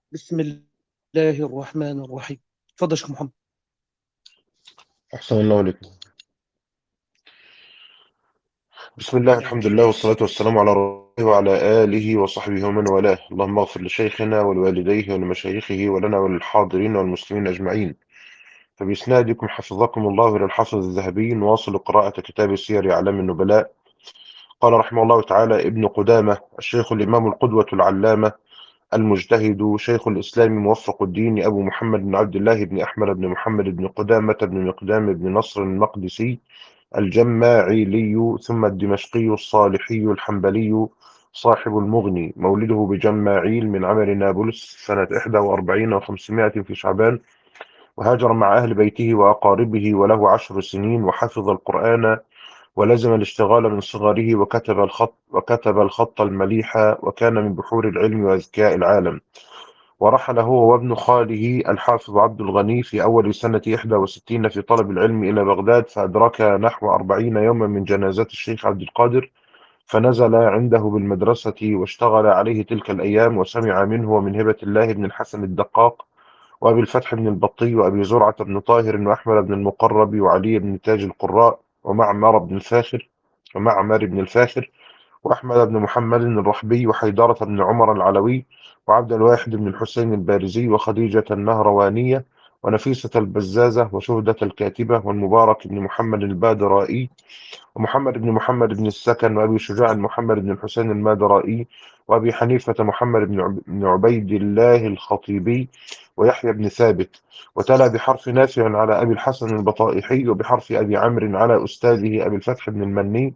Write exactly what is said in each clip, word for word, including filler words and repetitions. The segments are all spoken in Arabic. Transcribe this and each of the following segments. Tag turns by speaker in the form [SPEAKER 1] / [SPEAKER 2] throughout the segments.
[SPEAKER 1] بسم الله الرحمن الرحيم. اتفضل يا شيخ محمد.
[SPEAKER 2] أحسن الله عليكم. بسم الله، الحمد لله والصلاة والسلام على رسوله وعلى آله وصحبه ومن والاه. اللهم اغفر لشيخنا ولوالديه ولمشايخه ولنا وللحاضرين والمسلمين أجمعين. فبإسنادكم حفظكم الله إلى الحافظ الذهبي نواصل قراءة كتاب سير أعلام النبلاء. قال رحمه الله تعالى ابن قدامة الشيخ الإمام القدوة العلامة المجتهد شيخ الإسلام موفق الدين أبو محمد بن عبد الله بن أحمد بن محمد بن قدامة بن مقدام بن نصر المقدسي الجماعيلي ثم الدمشقي الصالحي الحنبلي صاحب المغني، مولده بجماعيل من عمر نابلس سنة إحدى وأربعين وخمسمائة في شعبان، وهاجر مع أهل بيته وأقاربه وله عشر سنين، وحفظ القرآن ولزم الاشتغال من صغره، وكتب الخط وكتب الخط المليح، وكان من بحور العلم وأذكياء العالم. ورحل هو وابن خاله الحافظ عبد الغني في أول سنة إحدى وستين في طلب العلم إلى بغداد، فأدرك نحو أربعين يوما من جنازة الشيخ عبد القادر، فنزل عنده بالمدرسة واشتغل عليه تلك الأيام، وسمع منه ومن هبة الله بن الحسن الدقاق وأبي الفتح بن البطي وأبي زرعة بن طاهر وأحمد بن المقرب وعلي بن تاج القراء ومعمر بن الفاخر ومعمر بن الفاخر وأحمد بن محمد الرحبي وحيدرة بن عمر العلوي وعبد الواحد بن الحسين البارزي وخديجة النهروانية ونفيسة البزازة وشهدة الكاتبة والمبارك بن محمد البادرائي ومحمد بن محمد بن السكن وأبي شجاع محمد بن الحسين المادرائي وأبي حنيفة محمد بن عب- بن عبيد الله الخطيبي ويحيى بن ثابت. وتلا بحرف نافع على أبي الحسن البطائحي وبحرف أبي عمرو على أستاذه أبي الفتح بن المني.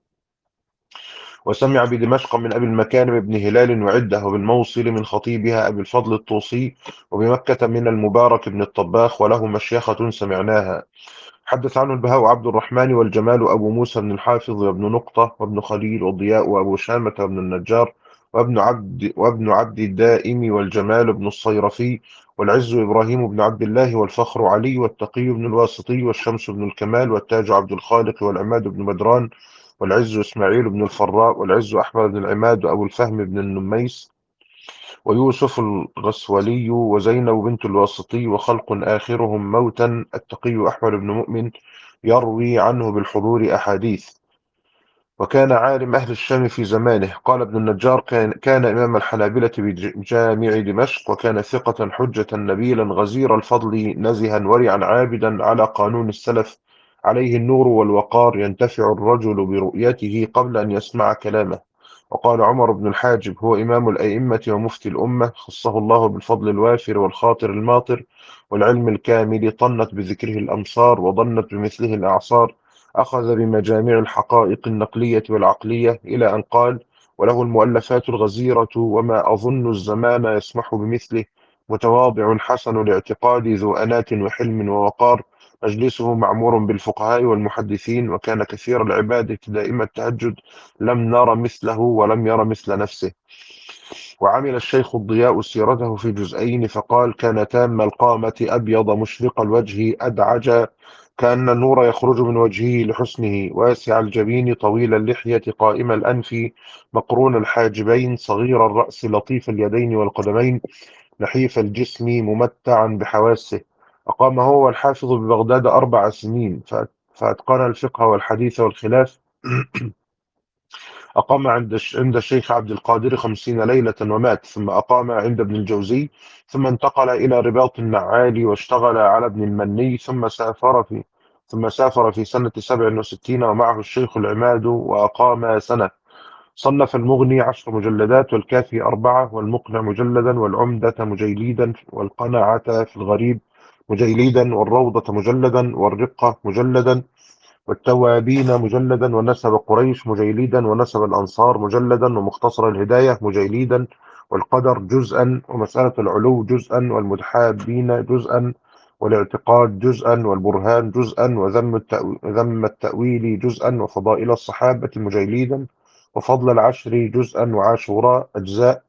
[SPEAKER 2] وسمع بدمشق من أبي المكارم بن هلال وعده، وبالموصل من خطيبها أبي الفضل الطوسي، وبمكة من المبارك بن الطباخ، وله مشيخة سمعناها. حدث عنه البهاء عبد الرحمن والجمال أبو موسى بن الحافظ وابن نقطة وابن خليل والضياء وأبو شامة بن النجار وابن عبد وابن عبد الدائم والجمال بن الصيرفي والعز إبراهيم بن عبد الله والفخر علي والتقي بن الواسطي والشمس بن الكمال والتاج عبد الخالق والعماد بن بدران والعز إسماعيل بن الفراء والعز أحمد بن العماد وأبو الفهم بن النميس ويوسف الغسولي وزينب بنت الواسطي وخلق آخرهم موتا التقي أحمد بن مؤمن يروي عنه بالحضور أحاديث. وكان عالم أهل الشام في زمانه. قال ابن النجار كان, كان إمام الحنابلة بجامع دمشق، وكان ثقة حجة نبيلا غزير الفضل نزها ورعا عابدا على قانون السلف، عليه النور والوقار، ينتفع الرجل برؤيته قبل أن يسمع كلامه. وقال عمر بن الحاجب هو إمام الأئمة ومفتي الأمة، خصه الله بالفضل الوافر والخاطر الماطر والعلم الكامل، طنت بذكره الأمصار وضنت بمثله الأعصار، أخذ بمجامع الحقائق النقلية والعقلية، إلى أن قال: وله المؤلفات الغزيرة وما أظن الزمان يسمح بمثله، متواضع حسن الاعتقاد ذو أنات وحلم ووقار، مجلسه معمور بالفقهاء والمحدثين، وكان كثير العبادة دائم التهجد، لم نر مثله ولم ير مثل نفسه. وعمل الشيخ الضياء سيرته في جزئين، فقال: كان تام القامة أبيض مشرق الوجه أدعج، كأن النور يخرج من وجهه لحسنه، واسع الجبين طويل اللحية قائم الأنف مقرون الحاجبين صغير الرأس لطيف اليدين والقدمين نحيف الجسم ممتعا بحواسه. أقام هو الحافظ ببغداد أربع سنين، فأتقن الفقه والحديث والخلاف. أقام عند عند الشيخ عبد القادر خمسين ليلة ومات، ثم أقام عند ابن الجوزي، ثم انتقل إلى رباط النعال واشتغل على ابن المني، ثم سافر في ثم سافر في سنة سبع وستين ومعه الشيخ العماد، وأقام سنة. صنف المغني عشر مجلدات، والكافي أربعة، والمقنع مجلدا، والعمدة مجيليدا، والقناعة في الغريب مجيليدا، والروضة مجلدا، والرقة مجلدا، والتوابين مجلدا، ونسب قريش مجيليدا، ونسب الأنصار مجلدا، ومختصر الهداية مجيليدا، والقدر جزءا، ومسألة العلو جزءا، والمتحابين جزءا، والاعتقاد جزءا، والبرهان جزءا، وذم التأويل, ذم التأويل جزءا، وفضائل الصحابة مجيليدا، وفضل العشر جزءا، وعاشوراء أجزاء،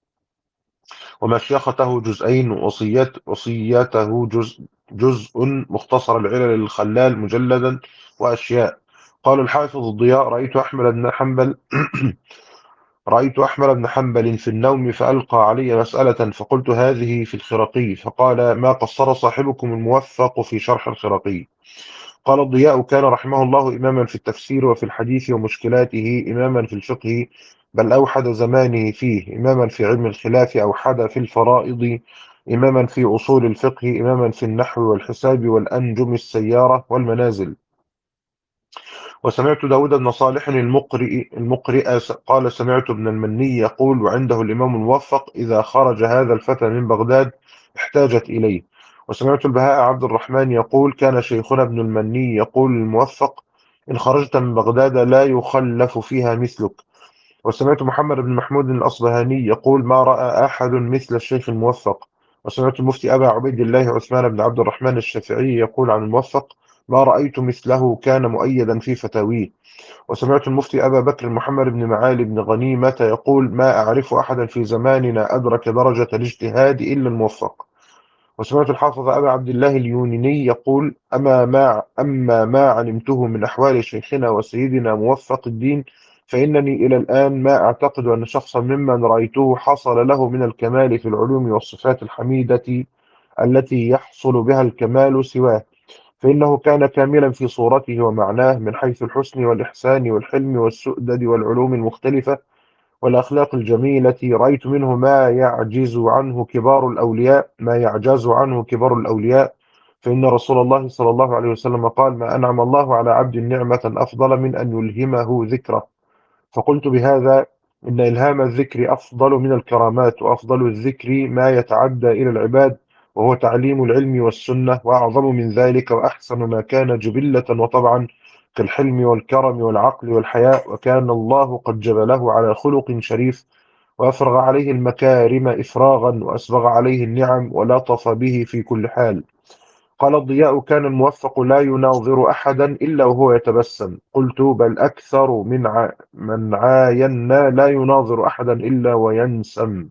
[SPEAKER 2] ومشيخته جزئين، وصيات وصياته جزء جزء، مختصر العلل الخلال مجلدا، وأشياء. قال الحافظ الضياء: رأيت أحمد بن حنبل رأيت أحمد بن حنبل في النوم فألقى علي مسألة فقلت هذه في الخرقي، فقال ما قصر صاحبكم الموفق في شرح الخرقي. قال الضياء كان رحمه الله إماما في التفسير وفي الحديث ومشكلاته، إماما في الفقه بل أوحد زمانه فيه، إماما في علم الخلاف أوحد في الفرائض، إماما في أصول الفقه، إماما في النحو والحساب والأنجم السيارة والمنازل. وسمعت داود بن صالح المقرئ المقرئ قال سمعت ابن المني يقول وعنده الإمام الموفق إذا خرج هذا الفتى من بغداد احتاجت إليه. وسمعت البهاء عبد الرحمن يقول كان شيخنا ابن المني يقول الموفق إن خرجت من بغداد لا يخلف فيها مثلك. وسمعت محمد بن محمود الأصبهاني يقول ما رأى أحد مثل الشيخ الموفق. وسمعت المفتي أبا عبيد الله عثمان بن عبد الرحمن الشافعي يقول عن الموفق ما رأيت مثله كان مؤيدا في فتاويه. وسمعت المفتي أبا بكر محمد بن معالي بن غنيمة يقول ما أعرف أحدا في زماننا أدرك درجة الاجتهاد إلا الموفق. وسمعت الحافظ أبا عبد الله اليوناني يقول أما ما أما ما علمته من أحوال شيخنا وسيدنا موفق الدين فإنني إلى الآن ما أعتقد أن شخصا ممن رأيته حصل له من الكمال في العلوم والصفات الحميدة التي يحصل بها الكمال سواه، فإنه كان كاملا في صورته ومعناه من حيث الحسن والإحسان والحلم والسؤدد والعلوم المختلفة والأخلاق الجميلة. رأيت منه ما يعجز عنه كبار الأولياء ما يعجز عنه كبار الأولياء فإن رسول الله صلى الله عليه وسلم قال ما أنعم الله على عبد نعمة أفضل من أن يلهمه ذكره. فقلت بهذا إن إلهام الذكر أفضل من الكرامات، وأفضل الذكر ما يتعدى إلى العباد وهو تعليم العلم والسنة، وأعظم من ذلك وأحسن ما كان جبلة وطبعا كالحلم والكرم والعقل والحياء، وكان الله قد جبله على خلق شريف وأفرغ عليه المكارم إفراغا وأسبغ عليه النعم ولطف به في كل حال. قال الضياء كان الموفق لا يناظر أحدا إلا وهو يتبسم. قلت بل أكثر من ع... من عاينا لا يناظر أحدا إلا وينسم.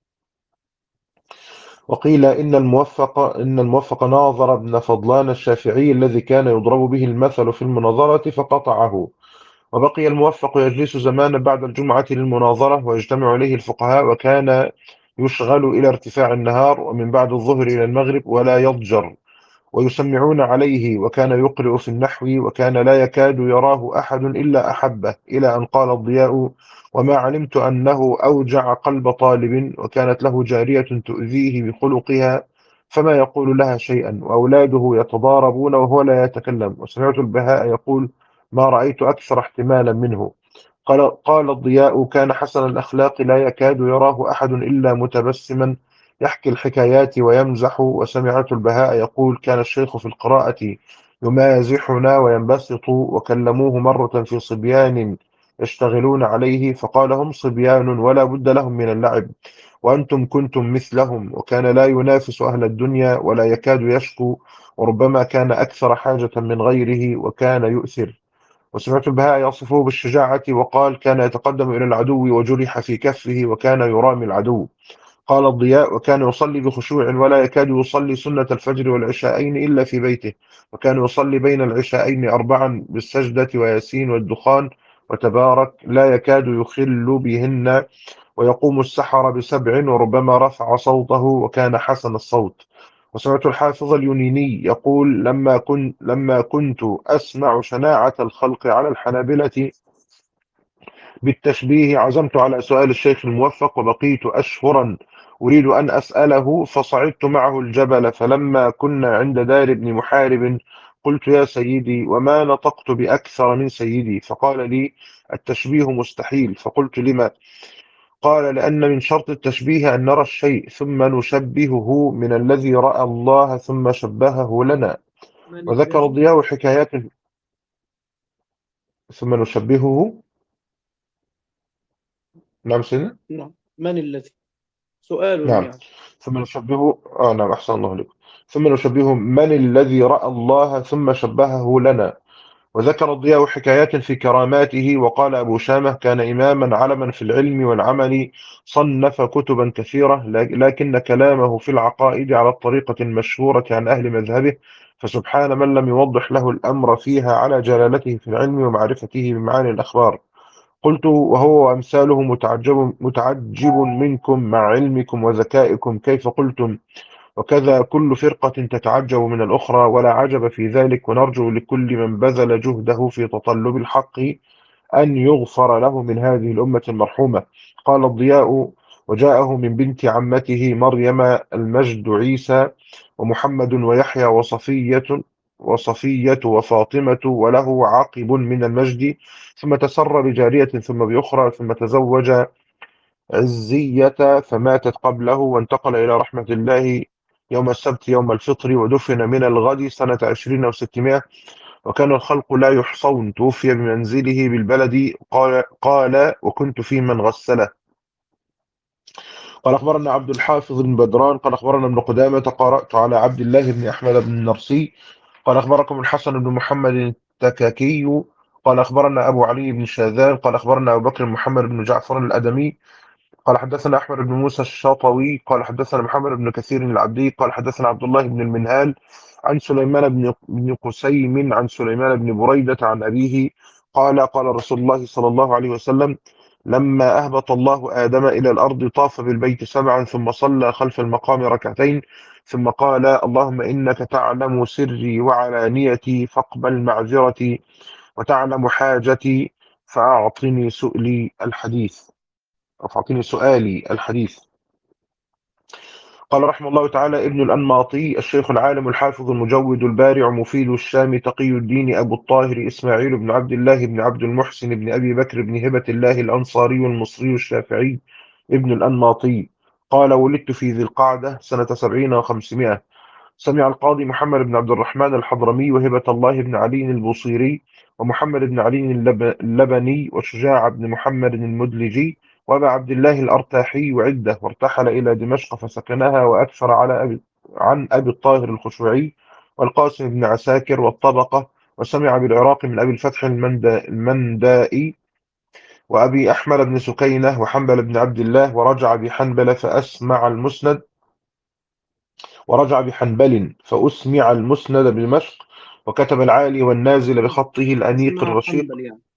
[SPEAKER 2] وقيل إن الموفق إن الموفق ناظر ابن فضلان الشافعي الذي كان يضرب به المثل في المناظرة فقطعه. وبقي الموفق يجلس زمانا بعد الجمعة للمناظرة ويجتمع إليه الفقهاء، وكان يشغل إلى ارتفاع النهار ومن بعد الظهر إلى المغرب ولا يضجر، ويسمعون عليه، وكان يقرئ في النحو وكان لا يكاد يراه أحد إلا أحبه، إلى أن قال الضياء وما علمت أنه أوجع قلب طالب، وكانت له جارية تؤذيه بخلقها فما يقول لها شيئا، وأولاده يتضاربون وهو لا يتكلم. وسمعت البهاء يقول ما رأيت أكثر احتمالا منه. قال قال الضياء كان حسن الأخلاق لا يكاد يراه أحد إلا متبسما يحكي الحكايات ويمزح. وسمعت البهاء يقول كان الشيخ في القراءة يمازحنا وينبسط، وكلموه مرة في صبيان يشتغلون عليه فقال هم صبيان ولا بد لهم من اللعب وأنتم كنتم مثلهم، وكان لا ينافس أهل الدنيا ولا يكاد يشكو، وربما كان أكثر حاجة من غيره وكان يؤثر. وسمعت البهاء يصفه بالشجاعة وقال كان يتقدم إلى العدو وجرح في كفه وكان يرامي العدو. قال الضياء وكان يصلي بخشوع ولا يكاد يصلي سنة الفجر والعشاءين إلا في بيته، وكان يصلي بين العشاءين أربعا بالسجدة وياسين والدخان وتبارك لا يكاد يخل بهن، ويقوم السحر بسبع وربما رفع صوته وكان حسن الصوت. وسمعت الحافظ اليونيني يقول لما كنت لما كنت أسمع شناعة الخلق على الحنابلة بالتشبيه عزمت على سؤال الشيخ الموفق وبقيت أشهرا أريد أن أسأله، فصعدت معه الجبل فلما كنا عند دار ابن محارب قلت يا سيدي وما نطقت بأكثر من سيدي، فقال لي التشبيه مستحيل. فقلت لما؟ قال لأن من شرط التشبيه أن نرى الشيء ثم نشبهه من الذي رأى الله ثم شبهه لنا.
[SPEAKER 1] من
[SPEAKER 2] وذكر
[SPEAKER 1] الذي
[SPEAKER 2] الضياء حكايات ثم نشبهه. نعم سيدنا.
[SPEAKER 1] نعم من الذي سؤال
[SPEAKER 2] نعم
[SPEAKER 1] يعني.
[SPEAKER 2] ثم نشبهه آه نعم أحسن الله لكم. ثم نشبهه من الذي رأى الله ثم شبهه لنا. وذكر الضياء حكايات في كراماته. وقال أبو شامة كان إماما علما في العلم والعمل، صنف كتبا كثيرة لكن كلامه في العقائد على الطريقة المشهورة عن أهل مذهبه، فسبحان من لم يوضح له الأمر فيها على جلالته في العلم ومعرفته بمعاني الأخبار. قلت وهو وأمثاله متعجب, متعجب منكم مع علمكم وذكائكم كيف قلتم، وكذا كل فرقة تتعجب من الأخرى، ولا عجب في ذلك، ونرجو لكل من بذل جهده في تطلب الحق أن يغفر له من هذه الأمة المرحومة. قال الضياء: وجاءه من بنت عمته مريم المجد عيسى ومحمد ويحيى وصفية وصفية وفاطمة وله عقب من المجد، ثم تسر بجارية ثم بأخرى، ثم تزوج عزية فماتت قبله، وانتقل إلى رحمة الله يوم السبت يوم الفطر، ودفن من الغد سنة عشرين وستمائة، وكان الخلق لا يحصون، توفي بمنزله بالبلد. قال, قال وكنت في من غسله. قال أخبرنا عبد الحافظ بن بدران قال أخبرنا ابن قدامة قرأت على عبد الله بن أحمد بن النرسي قال أخبركم الحسن بن محمد التكاكي قال أخبرنا أبو علي بن شاذان قال أخبرنا أبو بكر محمد بن جعفر الأدمي قال حدثنا أحمد بن موسى الشاطوي قال حدثنا محمد بن كثير العبدي قال حدثنا عبد الله بن المنهال عن سليمان بن بن قسيم عن سليمان بن بريدة عن أبيه قال قال رسول الله صلى الله عليه وسلم: لما أهبط الله آدم إلى الأرض طاف بالبيت سبعا ثم صلى خلف المقام ركعتين، ثم قال: اللهم إنك تعلم سري وعلانيتي فاقبل معذرتي، وتعلم حاجتي فأعطني سؤلي الحديث أعطني سؤالي الحديث. قال رحمه الله تعالى ابن الأنماطي الشيخ العالم الحافظ المجود البارع مفيد الشام تقي الدين أبو الطاهر إسماعيل بن عبد الله بن عبد المحسن بن أبي بكر بن هبة الله الأنصاري المصري الشافعي ابن الأنماطي قال: ولدت في ذي القعدة سنة سبعين وخمسمائة. سمع القاضي محمد بن عبد الرحمن الحضرمي وهبة الله بن علي البوصيري ومحمد بن علي اللب- اللبني وشجاع بن محمد المدلجي وأبا عبد الله الأرتاحي وعدة، وارتحل إلى دمشق فسكنها، وأكثر على أبي عن أبي الطاهر الخشوعي والقاسم بن عساكر والطبقة، وسمع بالعراق من أبي الفتح المندا- المندائي وأبي أحمد بن سكينة وحنبل بن عبد الله، ورجع بحنبل فأسمع المسند ورجع بحنبل فأسمع المسند بدمشق، وكتب العالي والنازل بخطه الأنيق
[SPEAKER 1] اسمها
[SPEAKER 2] الرشيق.
[SPEAKER 1] حنبل يعني.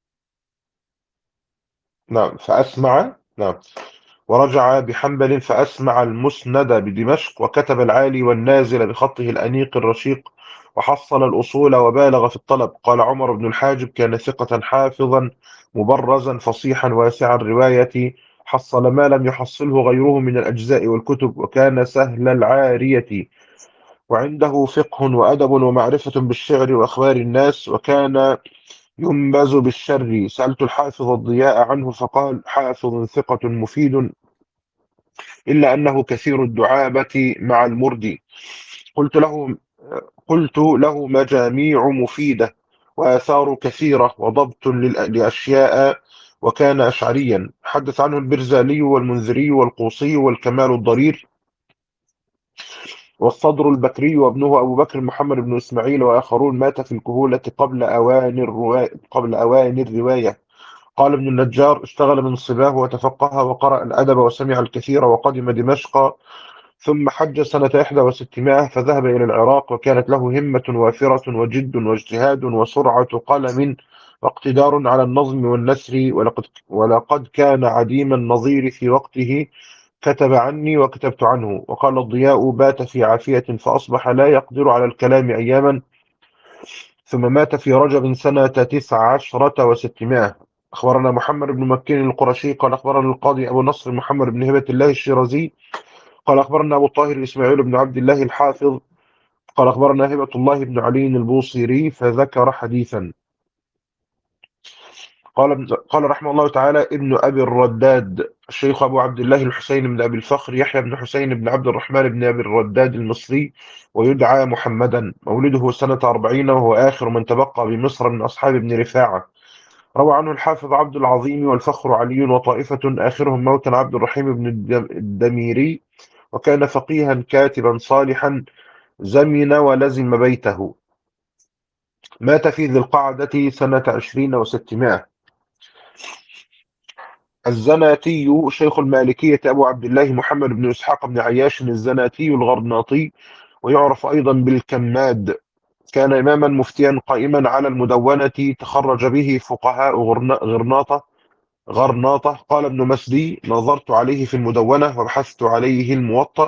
[SPEAKER 2] نعم فأسمع نعم ورجع بحنبل فأسمع المسند بدمشق، وكتب العالي والنازل بخطه الأنيق الرشيق، وحصل الأصول وبالغ في الطلب. قال عمر بن الحاجب: كان ثقة حافظا مبرزا فصيحا واسع الرواية، حصل ما لم يحصله غيره من الأجزاء والكتب، وكان سهل العارية، وعنده فقه وأدب ومعرفة بالشعر وأخبار الناس، وكان ينبذ بالشر. سألت الحافظ الضياء عنه فقال: حافظ ثقة مفيد، إلا أنه كثير الدعابة مع المردي. قلت له قلت له مجاميع مفيدة وآثار كثيرة وضبط للأ- لأشياء، وكان أشعريا. حدث عنه البرزالي والمنذري والقوصي والكمال الضرير والصدر البكري وابنه أبو بكر محمد بن إسماعيل وآخرون، مات في الكهولة قبل أوان الرواية قبل أوان الرواية. قال ابن النجار: اشتغل من صباه وتفقه وقرأ الأدب وسمع الكثير، وقدم دمشق، ثم حج سنة إحدى وستمائة فذهب إلى العراق، وكانت له همة وافرة وجد واجتهاد وسرعة قلم واقتدار على النظم والنثر، ولقد, ولقد كان عديم النظير في وقته، كتب عني وكتبت عنه. وقال الضياء: بات في عافية فأصبح لا يقدر على الكلام أياما، ثم مات في رجب سنة تسع عشرة وستمائة. أخبرنا محمد بن مكين القرشي قال أخبرنا القاضي أبو نصر محمد بن هبة الله الشيرازي قال أخبرنا أبو الطاهر إسماعيل بن عبد الله الحافظ قال أخبرنا هبة الله بن علي البوصيري فذكر حديثا. قال ابن- قال رحمه الله تعالى ابن أبي الرداد الشيخ أبو عبد الله الحسين بن أبي الفخر يحيى بن حسين بن عبد الرحمن بن أبي الرداد المصري، ويدعى محمدا، مولده سنة أربعين، وهو آخر من تبقى بمصر من أصحاب ابن رفاعة. روى عنه الحافظ عبد العظيم والفخر علي وطائفة، آخرهم موتا عبد الرحيم بن الدم- الدميري، وكان فقيها كاتبا صالحا، زمن ولزم بيته، مات في ذي القعدة سنة عشرين وستمائة. الزناتي شيخ المالكية أبو عبد الله محمد بن إسحاق بن عياش الزناتي الغرناطي، ويعرف أيضا بالكماد. كان إماما مفتيا قائما على المدونة، تخرج به فقهاء غرنا- غرناطة غرناطة. قال ابن مسدي: نظرت عليه في المدونة وبحثت عليه الموطأ.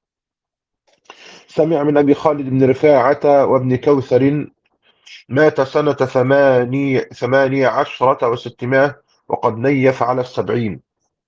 [SPEAKER 2] سمع من أبي خالد بن رفاعة وابن كوثر: مات سنة ثماني ثمانية عشرة وستمائة وقد نيف على السبعين.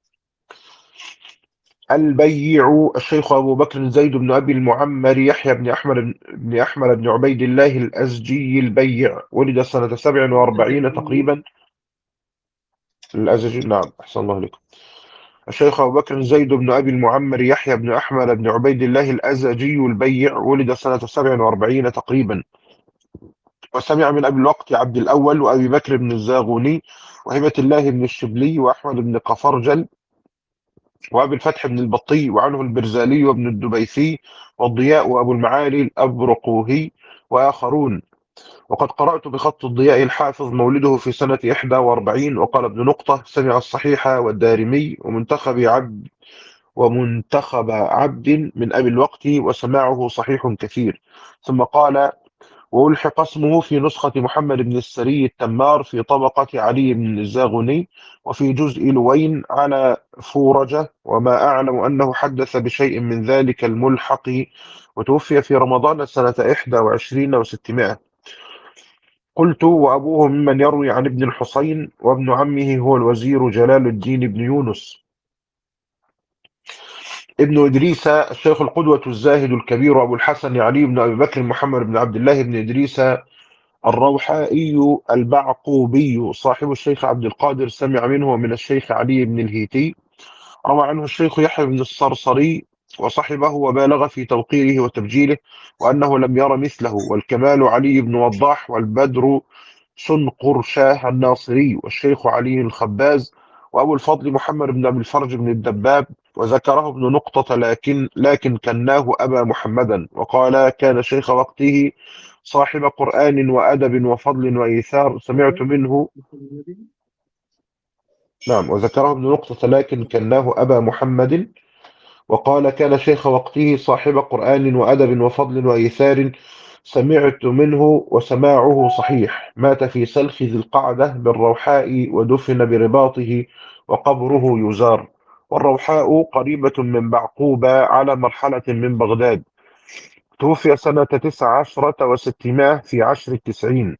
[SPEAKER 2] البيع الشيخ أبو بكر زيد بن أبي المعمر يحيى بن أحمد بن أحمد بن عبيد الله الأزجي البيع، ولد سنة سبع وأربعين تقريبا. الأزجي، نعم، أحسن الله عليكم. الشيخ أبو بكر زيد بن أبي المعمر يحيى بن أحمد بن عبيد الله الأزجي البيع، ولد سنة سبع وأربعين تقريبا. وسمع من أبي الوقت عبد الأول وأبي بكر بن الزاغوني وهبة الله بن الشبلي وأحمد بن قفرجل وأبي الفتح بن البطي، وعنه البرزالي وابن الدبيثي والضياء وأبو المعالي الأبرقوهي وآخرون. وقد قرأت بخط الضياء الحافظ مولده في سنة إحدى وأربعين. وقال ابن نقطة: سمع الصحيح والدارمي ومنتخب عبد ومنتخب عبد من أبي الوقت، وسماعه صحيح كثير. ثم قال: وألحق اسمه في نسخة محمد بن السري التمار في طبقة علي بن الزاغني، وفي جزء لوين على فورجة، وما أعلم أنه حدث بشيء من ذلك الملحق. وتوفي في رمضان سنة إحدى وعشرين وستمائة. قلت: وأبوه ممن يروي عن ابن الحسين، وابن عمه هو الوزير جلال الدين بن يونس ابن إدريس. الشيخ القدوة الزاهد الكبير أبو الحسن علي بن أبي بكر محمد بن عبد الله بن إدريس الروحائي البعقوبي صاحب الشيخ عبد القادر، سمع منه ومن الشيخ علي بن الهيتي. روى عنه الشيخ يحيى بن الصرصري وصحبه وبالغ في توقيره وتبجيله، وأنه لم ير مثله. والكمال علي بن وضاح، والبدر سنقر شاه الناصري، والشيخ علي الخباز، وأبو الفضل محمد بن أبي الفرج بن الدباب. وذكره ابن نقطة لكن لكن كناه أبا محمدا، وقال: كان شيخ وقته صاحب قرآن وأدب وفضل وإيثار، سمعت منه. نعم، وذكره ابن نقطة لكن كناه أبا محمد، وقال: كان شيخ وقته صاحب قرآن وأدب وفضل وإيثار، سمعت منه وسماعه صحيح. مات في سلخ ذي القعدة بالروحاء، ودفن برباطه، وقبره يزار. والروحاء قريبة من بعقوبة على مرحلة من بغداد. توفي سنة تسع عشرة وستمائة في عشر التسعين.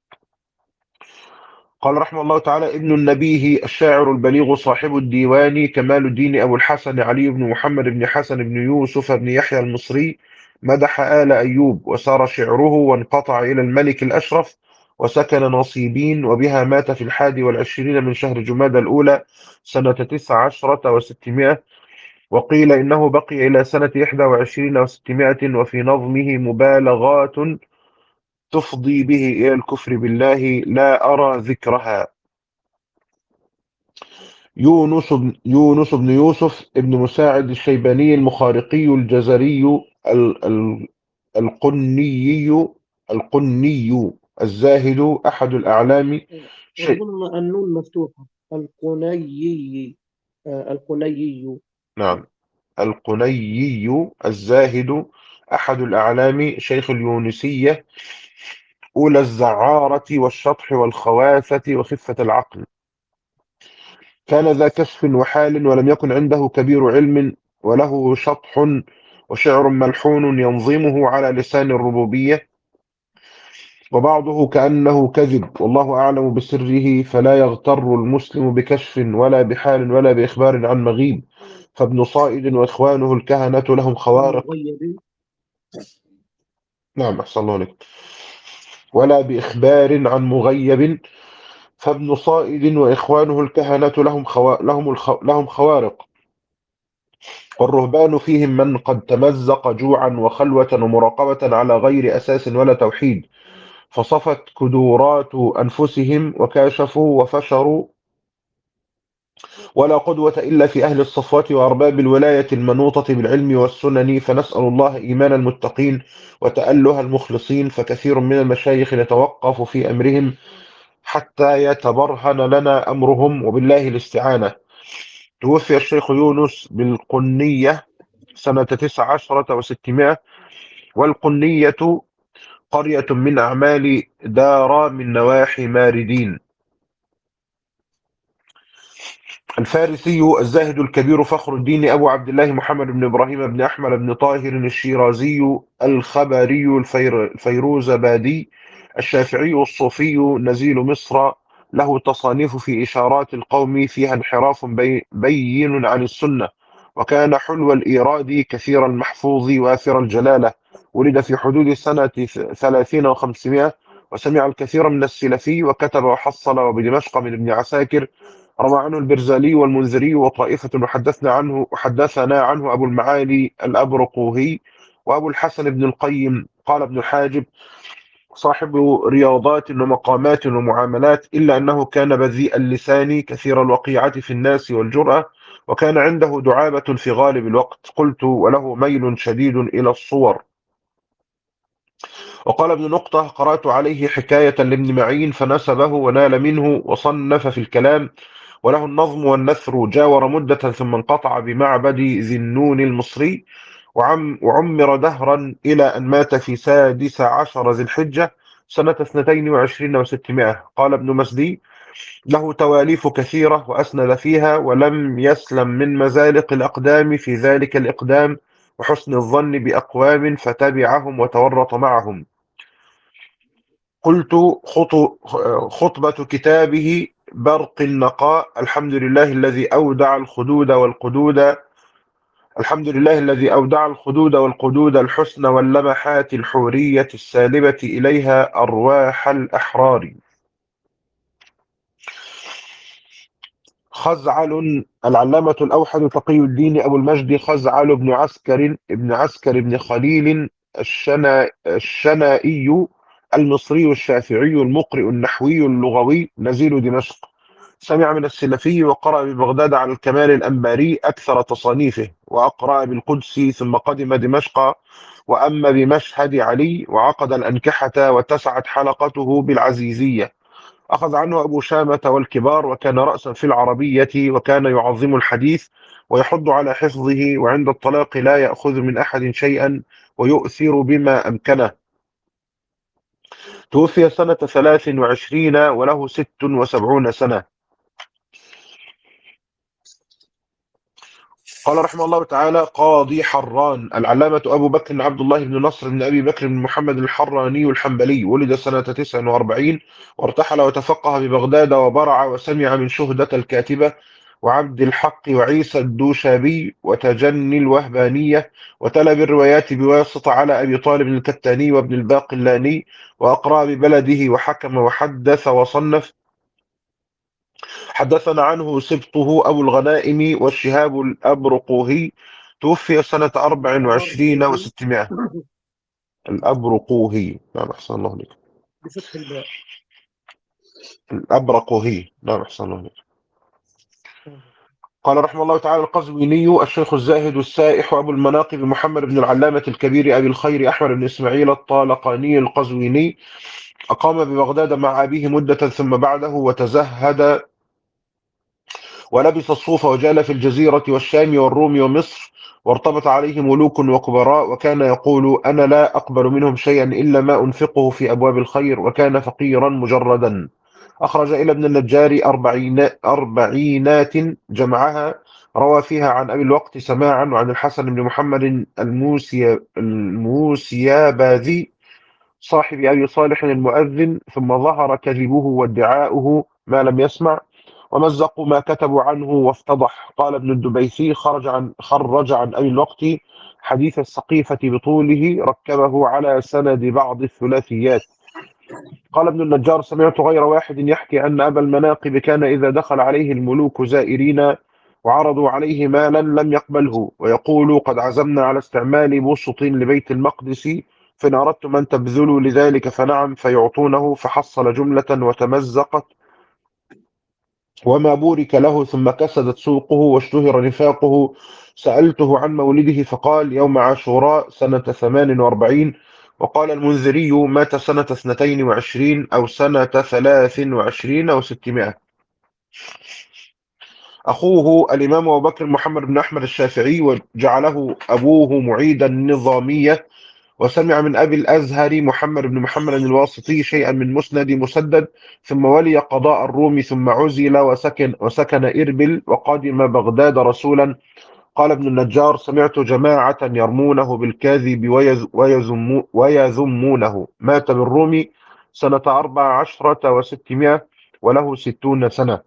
[SPEAKER 2] قال رحمه الله تعالى: ابن النبيه الشاعر البليغ صاحب الديوان كمال الدين أبو الحسن علي بن محمد بن حسن بن يوسف بن يحيى المصري، مدح آل أيوب، وسار شعره وانقطع إلى الملك الأشرف، وسكن نصيبين، وبها مات في الحادي والعشرين من شهر جمادى الأولى سنة تسع عشرة وستمائة. وقيل إنه بقي إلى سنة إحدى وعشرين وستمائة. وفي نظمه مبالغات تفضي به إلى الكفر بالله، لا أرى ذكرها. يونس بن يونس بن يوسف ابن مساعد الشيباني المخارقي الجزري ال- ال- القني القني الزاهد أحد الأعلام. شيء
[SPEAKER 1] أظن النون مفتوحة. القنيي. آه، القنيي.
[SPEAKER 2] نعم، القني الزاهد أحد الأعلام، شيخ اليونسية، أولى الزعارة والشطح والخواثة وخفة العقل. كان ذا كشف وحال، ولم يكن عنده كبير علم، وله شطح وشعر ملحون ينظمه على لسان الربوبية، وبعضه كأنه كذب، والله أعلم بسره. فلا يغتر المسلم بكشف ولا بحال ولا بإخبار عن مغيب. فابن صائد وإخوانه الكهنة لهم خوارق.
[SPEAKER 1] المغيب.
[SPEAKER 2] نعم، أحسن الله عليك. ولا بإخبار عن مغيب. فابن صائد وإخوانه الكهنة لهم خوا... لهم الخ... لهم خوارق. والرهبان فيهم من قد تمزق جوعا وخلوة ومراقبة على غير أساس ولا توحيد، فصفت كدورات أنفسهم وكاشفوا وفشروا. ولا قدوة إلا في أهل الصفوة وأرباب الولاية المنوطة بالعلم والسنن. فنسأل الله إيمان المتقين وتأله المخلصين. فكثير من المشايخ يتوقف في أمرهم حتى يتبرهن لنا أمرهم، وبالله الاستعانة. توفي الشيخ يونس بالقنية سنة تسع عشرة وستمائة. والقنية قرية من أعمال دارا من نواحي ماردين. الفارسي الزاهد الكبير فخر الدين أبو عبد الله محمد بن إبراهيم بن أحمد بن طاهر الشيرازي الخبري الفير الفيروزبادي الشافعي الصوفي نزيل مصر، له تصانيف في إشارات القوم فيها انحراف بي بين عن السنة، وكان حلو الإيراد كثير المحفوظ وافر الجلالة. ولد في حدود سنة ثلاثين وخمسمائة، وسمع الكثير من السلفي، وكتب وحصل، وبدمشق من ابن عساكر روى عنه البرزالي والمنذري وطائفة، وحدثنا عنه وحدثنا عنه أبو المعالي الأبرقوهي وأبو الحسن بن القيم. قال ابن الحاجب صاحب رياضات ومقامات ومعاملات، إلا أنه كان بذيء اللسان كثير الوقيعة في الناس والجرأة، وكان عنده دعابة في غالب الوقت. قلت: وله ميل شديد إلى الصور. وقال ابن نقطة: قرأت عليه حكاية لابن معين فنسبه ونال منه، وصنف في الكلام، وله النظم والنثر. جاور مدة ثم انقطع بمعبد ذي النون المصري، وعم وعمر دهرا إلى أن مات في سادس عشر ذي الحجة سنة اثنتين وعشرين وستمائة. قال ابن مسدي: له تواليف كثيرة وأسند فيها، ولم يسلم من مزالق الأقدام في ذلك الإقدام وحسن الظن بأقوام فتبعهم وتورط معهم. قلت: خطبة كتابه برق النقاء: الحمد لله الذي أودع الخدود والقدود الحمد لله الذي أودع الخدود والقدود الحسن واللمحات الحورية السالبة إليها أرواح الأحرار. خزعل العلامة الأوحد تقي الدين أبو المجد خزعل بن عسكر ابن عسكر بن خليل الشنا الشنائي المصري الشافعي المقرئ النحوي اللغوي نزيل دمشق. سمع من السلفي، وقرأ ببغداد على الكمال الأنباري أكثر تصانيفه، وأقرأ بالقدس، ثم قدم دمشق وأما بمشهد علي، وعقد الأنكحة، واتسعت حلقته بالعزيزية. أخذ عنه أبو شامة والكبار، وكان رأسا في العربية، وكان يعظم الحديث ويحض على حفظه، وعند الطلاق لا يأخذ من أحد شيئا ويؤثر بما أمكنه. توفي سنة ثلاث وعشرين وله ست وسبعون سنة. قال رحمه الله تعالى: قاضي حران العلامة أبو بكر عبد الله بن نصر بن أبي بكر بن محمد الحراني الحنبلي، ولد سنة تسع وأربعين، وارتحل وتفقه ببغداد وبرع، وسمع من شهدة الكاتبة وعبد الحق وعيسى الدوشابي وتجني الوهبانية، وتلا بالروايات بواسطة على أبي طالب الكتاني وابن الباقلاني، وأقرأ ببلده، وحكم وحدث وصنف. حدثنا عنه سبطه أبو الغنائم والشهاب الأبرقوهي، توفي سنة أربع وعشرين وستمائة. الأبرقوهي، نعم أحسن الله عليك.
[SPEAKER 1] بفتح الباء.
[SPEAKER 2] الأبرقوهي، نعم أحسن الله عليك. قال رحمه الله تعالى: القزويني الشيخ الزاهد السائح أبو المناقب محمد بن العلامة الكبير أبي الخير أحمد بن إسماعيل الطالقاني القزويني، أقام ببغداد مع أبيه مدة، ثم بعده وتزهد ولبس الصوف، وجال في الجزيرة والشام والروم ومصر، وارتبط عليه ملوك وكبراء، وكان يقول: أنا لا أقبل منهم شيئا إلا ما أنفقه في أبواب الخير، وكان فقيرا مجردا. أخرج إلى ابن النجار أربعين أربعينات جمعها، روى فيها عن أبي الوقت سماعا، وعن الحسن بن محمد الموسي الموسياباذي صاحب أبي صالح المؤذن، ثم ظهر كذبه وادعاؤه ما لم يسمع، ومزقوا ما كتبوا عنه وافتضح. قال ابن الدبيسي: خرج عن خرج عن أبي الوقت حديث السقيفة بطوله، ركبه على سند بعض الثلاثيات. قال ابن النجار: سمعت غير واحد يحكي أن أبا المناقب كان إذا دخل عليه الملوك زائرين وعرضوا عليه مالا لم يقبله، ويقول: قد عزمنا على استعمال بسط لبيت المقدس، فإن أردتم أن تبذلوا لذلك فنعم، فيعطونه. فحصل جملة وتمزقت وما بورك له، ثم كسدت سوقه واشتهر نفاقه. سألته عن مولده فقال: يوم عاشوراء سنة ثمان وأربعين. وقال المنذري: مات سنة اثنتين وعشرين أو سنة ثلاث وعشرين أو ستمائة. أخوه الإمام أبو بكر محمد بن أحمد الشافعي، وجعله أبوه معيد النظامية، وسمع من أبي الأزهر محمد بن محمد الواسطي شيئا من مسند مسدد، ثم ولي قضاء الروم، ثم عزل وسكن وسكن إربل، وقدم بغداد رسولا. قال ابن النجار: سمعت جماعة يرمونه بالكاذب ويز ويذم ويذمونه. مات بالروم سنة أربع عشرة وستمائة، وله ستون سنة.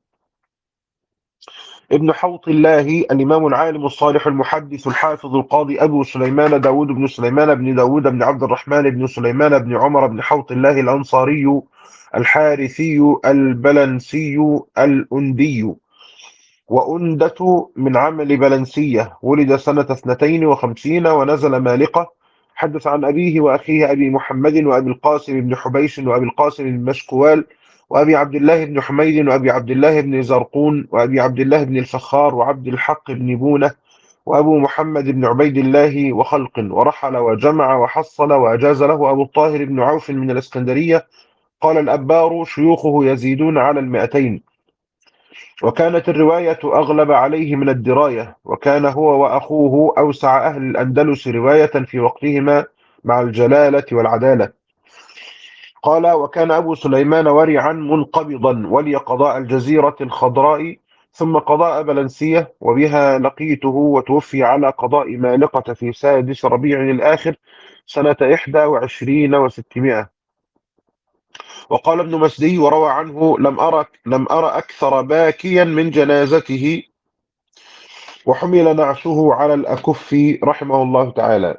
[SPEAKER 2] ابن حوط الله الإمام العالم الصالح المحدث الحافظ القاضي أبو سليمان داود بن سليمان بن داود بن عبد الرحمن بن سليمان بن عمر بن حوط الله الأنصاري الحارثي البلنسي الأندي، وأندة من عمل بلنسية. ولد سنة اثنتين وخمسين ونزل مالقة. حدث عن أبيه وأخيه أبي محمد وأبي القاسم بن حبيش وأبي القاسم بن مشكوال وأبي عبد الله بن حميد وأبي عبد الله بن زرقون وأبي عبد الله بن الفخار وعبد الحق بن بونة وأبو محمد بن عبيد الله وخلق. ورحل وجمع وحصل، وأجاز له أبو الطاهر بن عوف من الإسكندرية. قال الأبار: شيوخه يزيدون على المئتين، وكانت الرواية أغلب عليه من الدراية، وكان هو وأخوه أوسع أهل الأندلس رواية في وقتهما مع الجلالة والعدالة. قال: وكان أبو سليمان ورعا منقبضا، ولي قضاء الجزيرة الخضراء ثم قضاء بلنسية، وبها لقيته، وتوفي على قضاء مالقة في سادس ربيع الآخر سنة إحدى وعشرين وستمائة. وقال ابن مسدي وروى عنه: لم أرى لم أرى أكثر باكيا من جنازته، وحمل نعشه على الأكف، رحمه الله تعالى.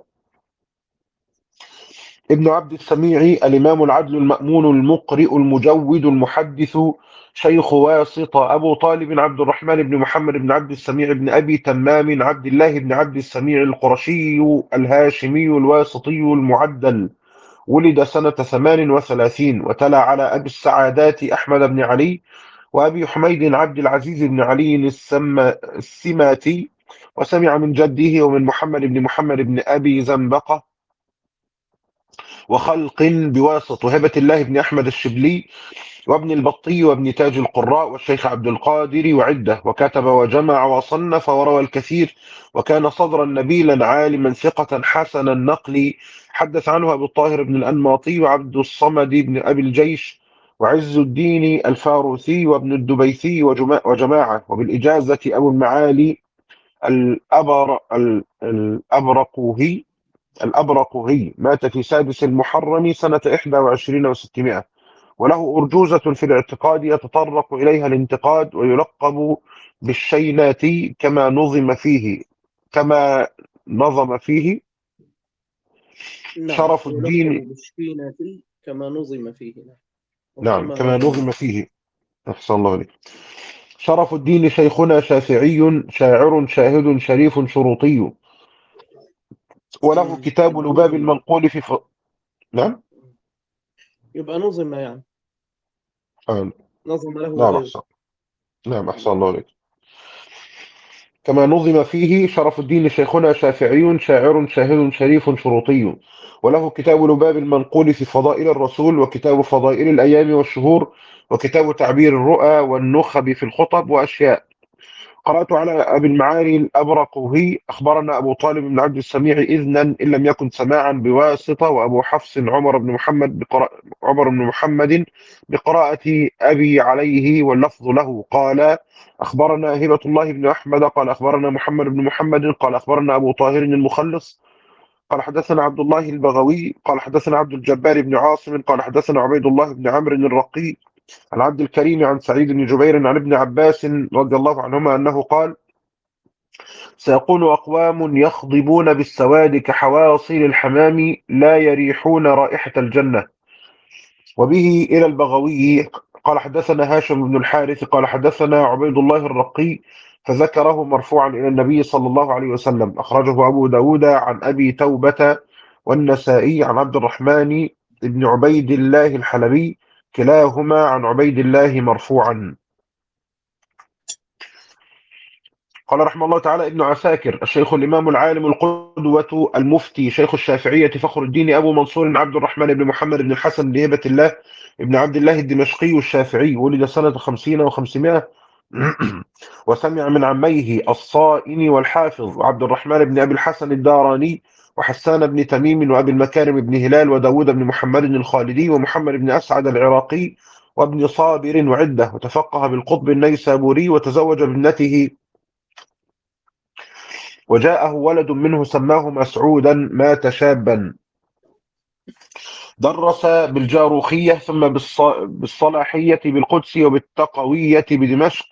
[SPEAKER 2] ابن عبد السميع الإمام العدل المأمون المقرئ المجود المحدث شيخ واسطة أبو طالب عبد الرحمن بن محمد بن عبد السميع بن أبي تمام عبد الله بن عبد السميع القرشي الهاشمي الواسطي المعدل. ولد سنة ثمان وثلاثين، وتلا على أبي السعادات أحمد بن علي وأبي حميد عبد العزيز بن علي السم... السماتي، وسمع من جده ومن محمد بن محمد بن أبي زنبقة وخلق بواسط، وهبة الله بن أحمد الشبلي وابن البطي وابن تاج القراء والشيخ عبد القادر وعدة. وكتب وجمع وصنف وروى الكثير، وكان صدرا نبيلا عالما ثقة حسن النقل. حدث عنه أبو الطاهر بن الأنماطي وعبد الصمد بن أبي الجيش وعز الدين الفاروسي وابن الدبيثي وجماعة. وبالإجازة أبو المعالي الأبر الأبرقوهي الأبرقوهي مات في سادس المحرم سنة إحدى وعشرين وستمائة، وله أرجوزة في الاعتقاد يتطرق إليها الانتقاد، ويلقب بالشيناتي كما نظم فيه كما نظم فيه
[SPEAKER 1] نعم،
[SPEAKER 2] شرف
[SPEAKER 1] يلقب
[SPEAKER 2] الدين.
[SPEAKER 1] بالشينة كما نظم فيه. نعم،
[SPEAKER 2] نعم،
[SPEAKER 1] وكما
[SPEAKER 2] كما
[SPEAKER 1] نظم
[SPEAKER 2] نظم
[SPEAKER 1] فيه.
[SPEAKER 2] فيه. أحسن الله عليك. شرف الدين شيخنا شافعي شاعر شاهد شريف شروطي، وله
[SPEAKER 1] مم.
[SPEAKER 2] كتاب
[SPEAKER 1] يبقى
[SPEAKER 2] لباب
[SPEAKER 1] نظم
[SPEAKER 2] المنقول في ف... نعم.
[SPEAKER 1] يبقى نظم يعني
[SPEAKER 2] آه.
[SPEAKER 1] نظم له
[SPEAKER 2] نعم
[SPEAKER 1] غيره.
[SPEAKER 2] أحسن. نعم أحسن الله عليك. كما نظم فيه شرف الدين شيخنا شافعي شاعر شاهد شريف شروطي، وله كتاب لباب المنقول في فضائل الرسول، وكتاب فضائل الأيام والشهور، وكتاب تعبير الرؤى والنخب في الخطب وأشياء. قرأت على أبي المعالي الأبرقوهي: أخبرنا أبو طالب بن عبد السميع إذنا إن لم يكن سماعا بواسطة، وأبو حفص عمر بن محمد بقراءة عمر بن محمد بقراءة أبي عليه، واللفظ له. قال: أخبرنا هبة الله بن أحمد قال أخبرنا محمد بن محمد قال أخبرنا أبو طاهر المخلص قال حدثنا عبد الله البغوي قال حدثنا عبد الجبار بن عاصم قال حدثنا عبيد الله بن عمرو الرقي عن عبد الكريم عن سعيد بن جبير عن ابن عباس رضي الله عنهما أنه قال: سيكون أقوام يخضبون بالسواد كحواصل الحمام لا يريحون رائحة الجنة. وبه إلى البغوي قال حدثنا هاشم بن الحارث قال حدثنا عبيد الله الرقي، فذكره مرفوعا إلى النبي صلى الله عليه وسلم. أخرجه أبو داود عن أبي توبة والنسائي عن عبد الرحمن بن عبيد الله الحلبي، كلاهما عن عبيد الله مرفوعا. قال رحمه الله تعالى ابن عساكر: الشيخ الإمام العالم القدوة المفتي شيخ الشافعية فخر الدين أبو منصور عبد الرحمن بن محمد بن الحسن بن هبة الله ابن عبد الله الدمشقي الشافعي، ولد سنة خمسين وخمسمائة وسمع من عميه الصائن والحافظ عبد الرحمن بن أبي الحسن الداراني، وحسان بن تميم وأبي المكارم بن هلال وداود بن محمد الخالدي ومحمد بن أسعد العراقي وابن صابر وعدة. وتفقه بالقطب النيسابوري وتزوج بابنته، وجاءه ولد منه سماه مسعودا، مات شابا. درس بالجاروخية ثم بالص- بالصلاحية بالقدس وبالتقوية بدمشق،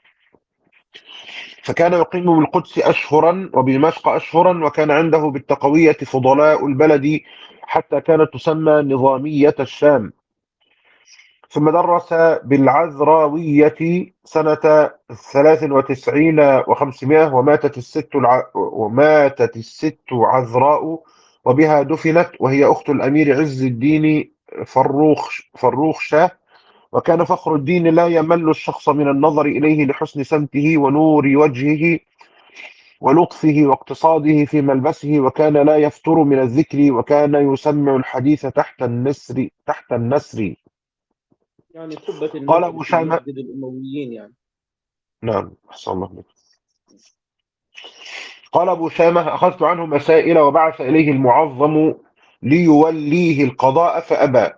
[SPEAKER 2] فكان يقيم بالقدس أشهرا وبدمشق أشهرا، وكان عنده بالتقوية فضلاء البلد حتى كانت تسمى نظامية الشام. ثم درس بالعذراوية سنة ثلاث وتسعين وخمسمائة، وماتت الست الع... وماتت الست عذراء وبها دفنت، وهي أخت الأمير عز الدين فروخ فروخ شاه. وكان فخر الدين لا يمل الشخص من النظر إليه لحسن سمته ونور وجهه ولطفه واقتصاده في ملبسه، وكان لا يفتر من الذكر، وكان يسمع الحديث تحت النسر تحت النسر.
[SPEAKER 1] يعني قبة
[SPEAKER 2] قال
[SPEAKER 1] النسر
[SPEAKER 2] أبو
[SPEAKER 1] في
[SPEAKER 2] شامة.
[SPEAKER 1] مسجد الأمويين يعني.
[SPEAKER 2] نعم، أحسن الله عليك. قال أبو شامة: أخذت عنه مسائل وبعث إليه المعظم ليوليه القضاء فأبى،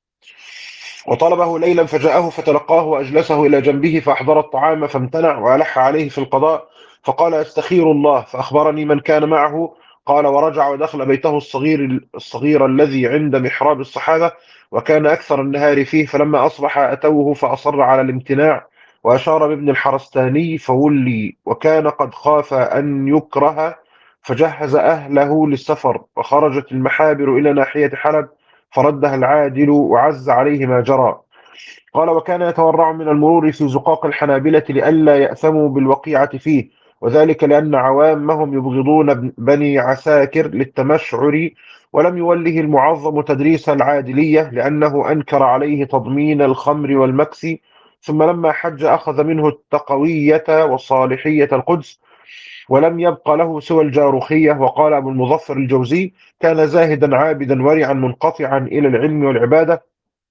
[SPEAKER 2] وطلبه ليلا فجاءه فتلقاه وأجلسه إلى جنبه فأحضر الطعام فامتنع، وألح عليه في القضاء فقال: أستخير الله. فأخبرني من كان معه. قال: ورجع ودخل بيته الصغير الصغير الذي عند محراب الصحابة، وكان أكثر النهار فيه. فلما أصبح أتوه فأصر على الامتناع، وأشار بابن الحرستاني فولي، وكان قد خاف أن يكره، فجهز أهله للسفر، وخرجت المحابر إلى ناحية حلب، فردها العادل وعز عليه ما جرى. قال: وكان يتورع من المرور في زقاق الحنابلة لئلا يأثموا بالوقيعة فيه، وذلك لأن عوامهم يبغضون بني عساكر للتمشعر، ولم يوله المعظم تدريس العادلية لأنه أنكر عليه تضمين الخمر والمكس. ثم لما حج أخذ منه التقوية والصالحية القدس، ولم يبق له سوى الجاروخية. وقال أبو المظفر الجوزي: كان زاهدا عابدا ورعا منقطعا إلى العلم والعبادة،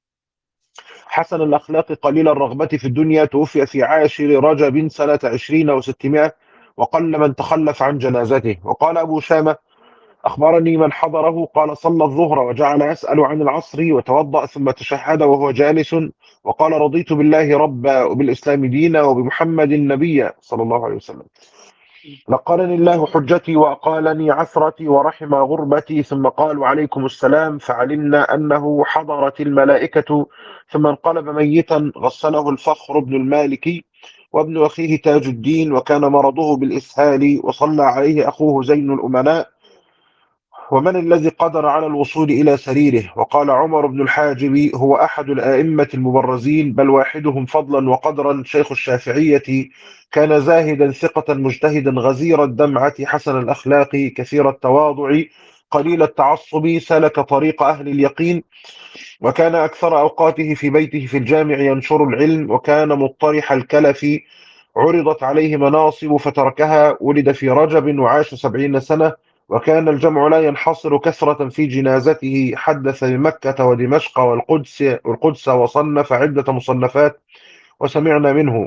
[SPEAKER 2] حسن الأخلاق قليل الرغبة في الدنيا، توفي في عاشر رجب سنة عشرين وستمائة، وقل من تخلف عن جنازته. وقال أبو شامة: أخبرني من حضره قال: صلى الظهر وجعل يسأل عن العصر، وتوضأ ثم تشهد وهو جالس، وقال: رضيت بالله ربا وبالإسلام دينا وبمحمد نبيا صلى الله عليه وسلم. لقنني الله حجتي وأقالني عثرتي ورحم غربتي. ثم قال: وعليكم السلام. فعلمنا أنه حضرت الملائكة، ثم انقلب ميتا. غسله الفخر بن المالكي وابن أخيه تاج الدين، وكان مرضه بالإسهال، وصلى عليه أخوه زين الأمناء. ومن الذي قدر على الوصول إلى سريره؟ وقال عمر بن الحاجب: هو أحد الآئمة المبرزين، بل واحدهم فضلا وقدرا، شيخ الشافعية، كان زاهدا ثقة مجتهدا غزير الدمعة حسن الأخلاق كثير التواضع قليل التعصب، سلك طريق أهل اليقين، وكان أكثر أوقاته في بيته في الجامع ينشر العلم، وكان مطرح الكلف، عرضت عليه مناصب فتركها. ولد في رجب وعاش سبعين سنة، وكان الجمع لا ينحصر كثرة في جنازته. حدث بمكة ودمشق والقدس والقدس وصنف عدة مصنفات وسمعنا منه.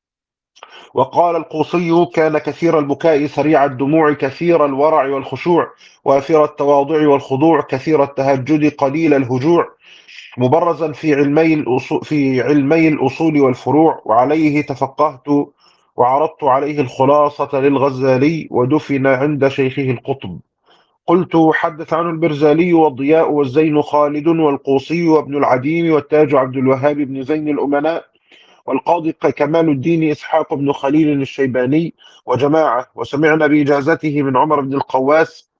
[SPEAKER 2] وقال القوصي: كان كثير البكاء سريع الدموع، كثير الورع والخشوع، وافر التواضع والخضوع، كثير التهجد قليل الهجوع، مبرزا في علمي الأصول في علمي الأصول والفروع. وعليه تفقهت وعرضت عليه الخلاصة للغزالي، ودفن عند شيخه القطب. قلت: حدث عنه البرزالي والضياء والزين خالد والقوصي وابن العديم والتاج عبد الوهاب بن زين الأمناء والقاضي كمال الدين إسحاق بن خليل الشيباني وجماعة. وسمعنا بإجازته من عمر بن القواس.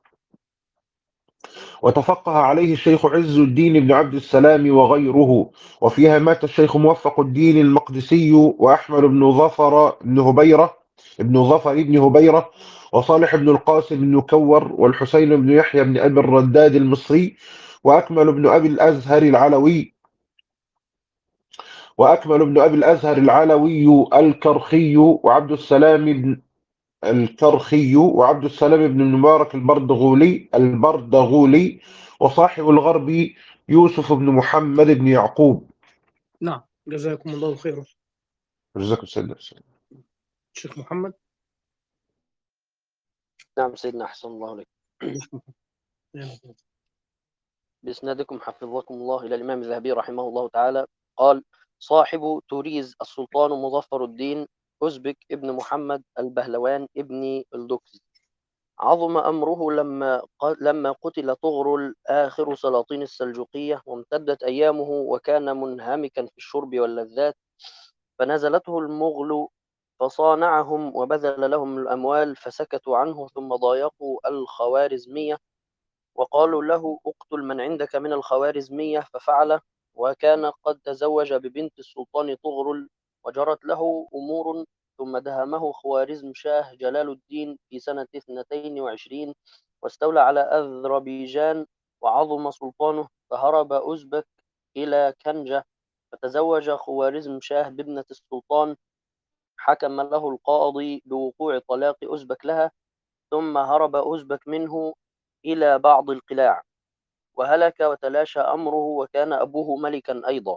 [SPEAKER 2] وتفقه عليه الشيخ عز الدين بن عبد السلام وغيره. وفيها مات الشيخ موفق الدين المقدسي، وأحمد بن ظفر بن هبيرة ابن ظفر بن هبيرة، وصالح بن القاسم بن كور، والحسين بن يحيى بن أبي الرداد المصري، وأكمل بن أبي الأزهر العلوي وأكمل بن أبي الأزهر العلوي الكرخي، وعبد السلام بن الكرخي وعبد السلام بن المبارك البردغولي البردغولي وصاحب الغرب يوسف بن محمد بن يعقوب.
[SPEAKER 1] نعم، جزاكم الله خيرا.
[SPEAKER 2] جزاكم سيدنا.
[SPEAKER 1] شيخ محمد.
[SPEAKER 3] نعم سيدنا، أحسن الله عليك. بإسنادكم حفظكم الله إلى الإمام الذهبي رحمه الله تعالى قال: صاحب توريز السلطان مظفر الدين أزبك ابن محمد البهلوان ابن الدكز، عظم أمره لما لما قتل طغرل آخر سلاطين السلجوقية، وامتدت أيامه وكان منهمكا في الشرب واللذات، فنزلته المغل فصانعهم وبذل لهم الأموال فسكتوا عنه، ثم ضايقوا الخوارزمية وقالوا له: اقتل من عندك من الخوارزمية، ففعل، وكان قد تزوج ببنت السلطان طغرل وجرت له أمور، ثم دهمه خوارزم شاه جلال الدين في سنة اثنتين وعشرين واستولى على أذربيجان وعظم سلطانه، فهرب أزبك إلى كنجة فتزوج خوارزم شاه بابنة السلطان، حكم له القاضي بوقوع طلاق أزبك لها، ثم هرب أزبك منه إلى بعض القلاع وهلك وتلاشى أمره، وكان أبوه ملكا أيضا.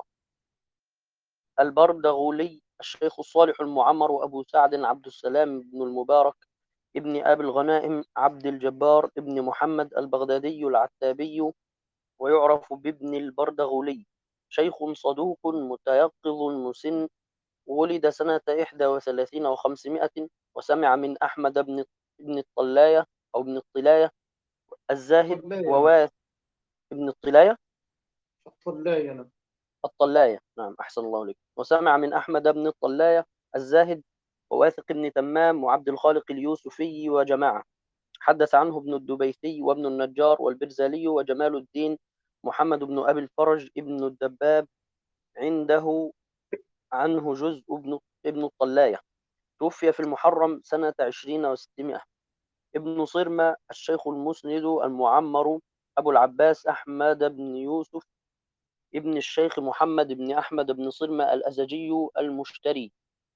[SPEAKER 3] البردغولي الشيخ الصالح المعمر أبو سعد عبد السلام بن المبارك ابن أبي الغنائم عبد الجبار ابن محمد البغدادي العتابي، ويعرف بابن البردغولي، شيخ صدوق متيقظ مسن، ولد سنة إحدى وثلاثين وخمسمائة، وسمع من أحمد بن ابن الطلاية أو ابن الطلاية الزاهد
[SPEAKER 1] الطلاية نعم.
[SPEAKER 3] وواث ابن الطلاية
[SPEAKER 1] الطلاية نعم.
[SPEAKER 3] الطلاية نعم، أحسن الله لك. وسمع من أحمد بن الطلاية الزاهد وواثق بن تمام وعبد الخالق اليوسفي وجماعة. حدث عنه ابن الدبيثي وابن النجار والبرزالي وجمال الدين محمد بن أبي الفرج ابن الدباب، عنده عنه جزء ابن ابن الطلاية. توفي في المحرم سنة عشرين وستمائة. ابن صرمة الشيخ المسند المعمر أبو العباس أحمد بن يوسف ابن الشيخ محمد بن أحمد بن صرمة الأزجي المشتري،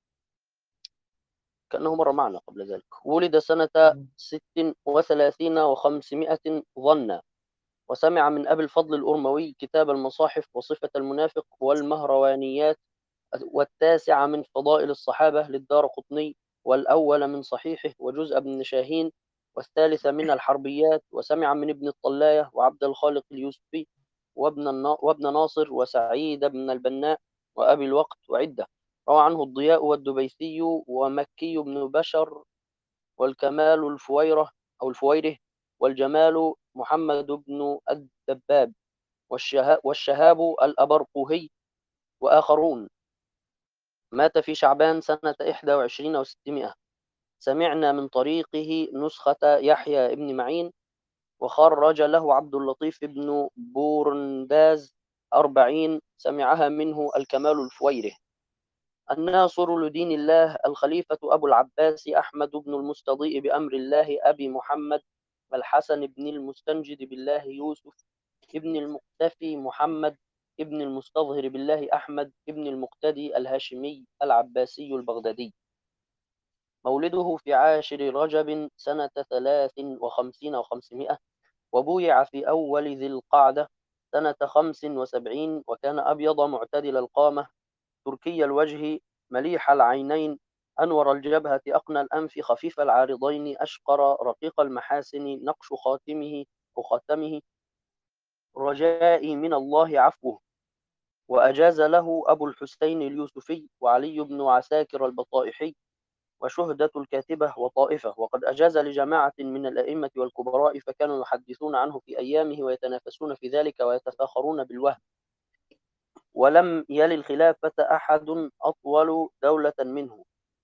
[SPEAKER 3] كأنه مر معنا قبل ذلك. ولد سنة ست وثلاثين وخمسمائة ظنا، وسمع من أبي الفضل الأرموي كتاب المصاحف وصفة المنافق والمهروانيات، والتاسع من فضائل الصحابة للدار قطني، والأول من صحيحه وجزء ابن شاهين، والثالث من الحربيات. وسمع من ابن الطلاية وعبد الخالق اليوسفي وابن, النا... وابن ناصر وسعيد بن البناء وأبي الوقت وعدة. روى عنه الضياء والدبيثي ومكي بن بشر والكمال الفويرة أو الفويره والجمال محمد بن الدباب والشه... والشهاب الأبرقهي وآخرون. مات في شعبان سنة إحدى وعشرين وستمائة. سمعنا من طريقه نسخة يحيى بن معين، وخرج له عبد اللطيف بن بورنداز أربعين، سمعها منه الكمال الفويره. الناصر لدين الله الخليفة أبو العباس أحمد بن المستضيء بأمر الله أبي محمد الحسن بن المستنجد بالله يوسف ابن المقتفي محمد ابن المستظهر بالله أحمد ابن المقتدي الهاشمي العباسي البغدادي. مولده في عاشر رجب سنة ثلاث وخمسين وخمسمائة، وبويع في أول ذي القعدة سنة خمس وسبعين، وكان أبيض معتدل القامة تركي الوجه مليح العينين أنور الجبهة أقنى الأنف خفيف العارضين أشقر رقيق المحاسن، نقش خاتمه وخاتمه رجائي من الله عفوه. وأجاز له أبو الحسين اليوسفي وعلي بن عساكر البطائحي وشهدة الكاتبة وطائفة، وقد أجاز لجماعة من الأئمة والكبراء، فكانوا يحدثون عنه في أيامه ويتنافسون في ذلك ويتفاخرون بالوهم. ولم يل الخلافة أحد أطول دولة منه،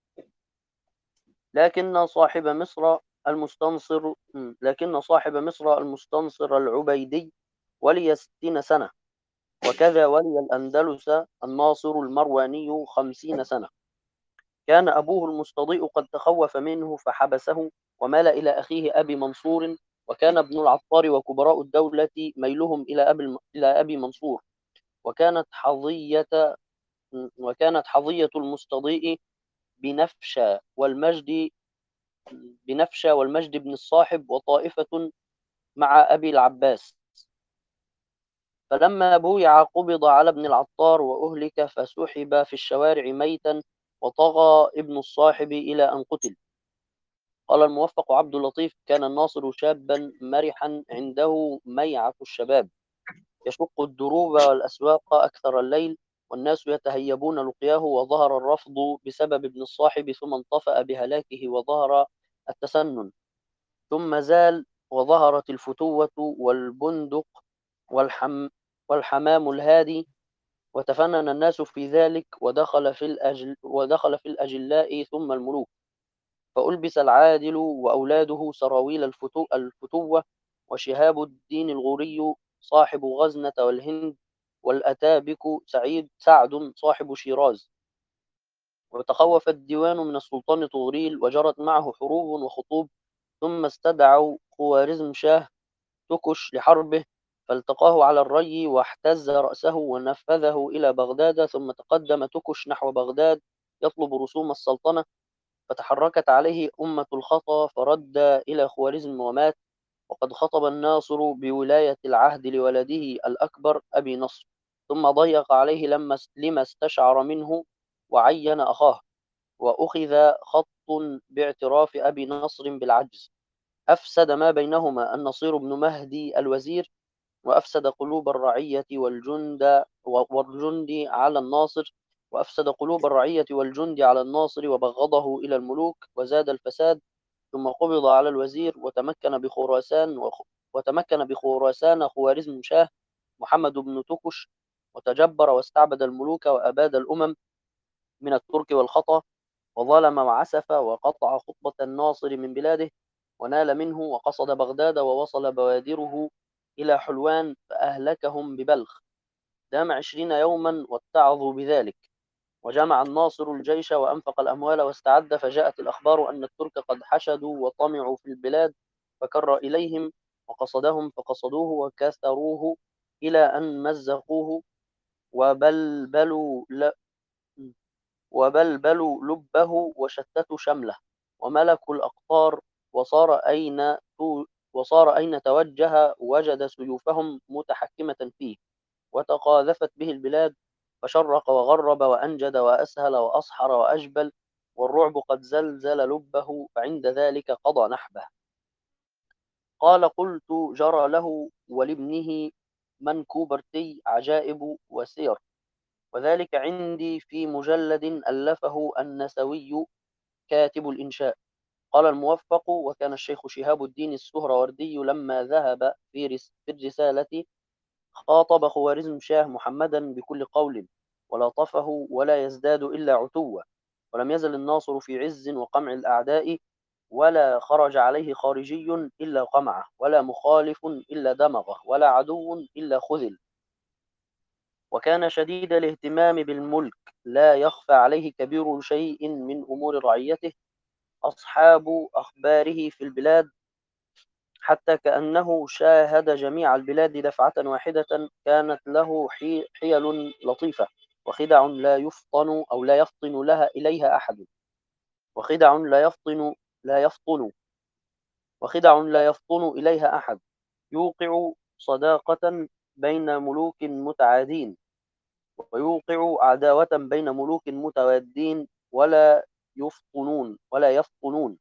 [SPEAKER 3] لكن صاحب مصر المستنصر لكن صاحب مصر المستنصر العبيدي ولي ستين سنة، وكذا ولي الأندلس الناصر المرواني خمسين سنة. كان أبوه المستضيء قد تخوف منه فحبسه، ومال إلى أخيه أبي منصور، وكان ابن العطار وكبراء الدولة ميلهم إلى أبي إلى أبي منصور. وكانت حظية وكانت حظية المستضيء بنفشى والمجد بنفشى والمجد بن الصاحب وطائفة مع أبي العباس. فلما بويع قبض على ابن العطار وأهلك، فسحب في الشوارع ميتا، وطغى ابن الصاحب إلى أن قتل. قال الموفق عبد اللطيف: كان الناصر شابا مرحا عنده ميعة الشباب، يشق الدروب والأسواق أكثر الليل، والناس يتهيبون لقياه، وظهر الرفض بسبب ابن الصاحب، ثم انطفأ بهلاكه، وظهر التسنن، ثم زال، وظهرت الفتوة والبندق والحم والحمام الهادي، وتفنن الناس في ذلك، ودخل في الأجل ودخل في الأجلاء ثم الملوك، فألبس العادل وأولاده سراويل الفتو الفتوة، وشهاب الدين الغوري صاحب غزنة والهند، والأتابك سعيد سعد صاحب شيراز، وتخوف الديوان من السلطان طغريل، وجرت معه حروب وخطوب، ثم استدعوا خوارزم شاه تكش لحربه، فالتقاه على الري واحتز رأسه ونفذه إلى بغداد، ثم تقدم تكش نحو بغداد يطلب رسوم السلطنة، فتحركت عليه أمة الخطا، فرد إلى خوارزم ومات، وقد خطب الناصر بولاية العهد لولده الأكبر أبي نصر، ثم ضيق عليه لما لما استشعر منه، وعين أخاه، وأخذ خط باعتراف أبي نصر بالعجز، أفسد ما بينهما النصير بن مهدي الوزير، وأفسد قلوب الرعية والجند والجند على الناصر وأفسد قلوب الرعية والجند على الناصر، وبغضه إلى الملوك، وزاد الفساد، ثم قبض على الوزير، وتمكن بخراسان وخ... وتمكن بخراسان خوارزم شاه محمد بن تكش، وتجبر واستعبد الملوك وأباد الأمم من الترك والخطأ، وظلم وعسف، وقطع خطبة الناصر من بلاده، ونال منه، وقصد بغداد، ووصل بوادره إلى حلوان، فأهلكهم ببلخ، دام عشرين يوما واتعظوا بذلك، وجمع الناصر الجيش وأنفق الأموال واستعد، فجاءت الأخبار أن الترك قد حشدوا وطمعوا في البلاد، فكر إليهم وقصدهم، فقصدوه وكثروه إلى أن مزقوه وبلبلوا وبلبلوا لبه وشتتوا شمله، وملكوا الأقطار، وصار أين وصار أين توجه وجد سيوفهم متحكمة فيه، وتقاذفت به البلاد، فشرق وغرب وأنجد وأسهل وأصحر وأجبل، والرعب قد زلزل لبه، فعند ذلك قضى نحبه. قال: قلت: جرى له ولابنه منكوبرتي عجائب وسير، وذلك عندي في مجلد ألفه النسوي كاتب الإنشاء. قال الموفق: وكان الشيخ شهاب الدين السهروردي لما ذهب في الرسالة خاطب خوارزم شاه محمدا بكل قول، ولطفه ولا يزداد إلا عتوا، ولم يزل الناصر في عز وقمع الأعداء، ولا خرج عليه خارجي إلا قمعه، ولا مخالف إلا دمغه، ولا عدو إلا خذل، وكان شديد الاهتمام بالملك، لا يخفى عليه كبير شيء من أمور رعيته، أصحاب أخباره في البلاد، حتى كأنه شاهد جميع البلاد دفعة واحدة، كانت له حيل لطيفة، وخدع لا يفطن أو لا يفطن لها إليها أحد، وخدع لا يفطن لا يفطن وخدع لا يفطن إليها أحد، يوقع صداقة بين ملوك متعادين، ويوقع عداوة بين ملوك متوادين، ولا يفطنون ولا يفطنون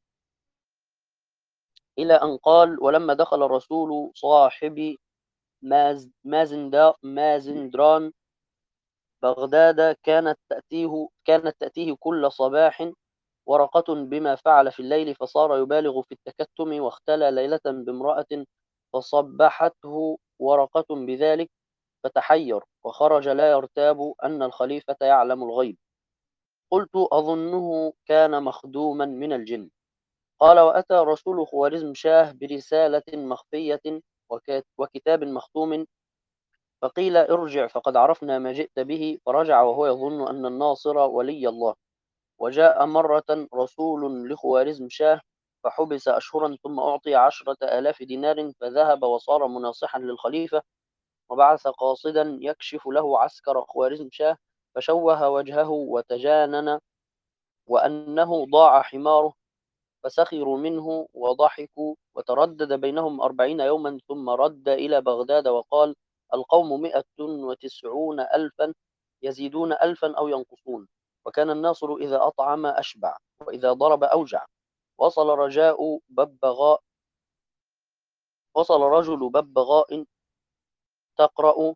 [SPEAKER 3] إلى أن قال: ولما دخل الرسول صاحب ماز مازندران بغداد، كانت تأتيه كانت تأتيه كل صباح ورقة بما فعل في الليل، فصار يبالغ في التكتم، واختلى ليلة بامرأة فصبحته ورقة بذلك، فتحير وخرج لا يرتاب أن الخليفة يعلم الغيب. قلت: أظنه كان مخدوما من الجن. قال: وأتى رسول خوارزم شاه برسالة مخفية وكتاب مختوم، فقيل: ارجع فقد عرفنا ما جئت به، فرجع وهو يظن أن الناصر ولي الله. وجاء مرة رسول لخوارزم شاه، فحبس أشهرا، ثم أعطي عشرة آلاف دينار، فذهب وصار مناصحا للخليفة، وبعث قاصدا يكشف له عسكر خوارزم شاه، فشوه وجهه وتجانن، وأنه ضاع حماره، فسخروا منه وضحكوا، وتردد بينهم أربعين يوما، ثم رد إلى بغداد وقال: القوم مئة وتسعون ألفا، يزيدون ألفا أو ينقصون. وكان الناصر إذا أطعم أشبع، وإذا ضرب أوجع، وصل رجاء ببغاء وصل رجل ببغاء تقرأ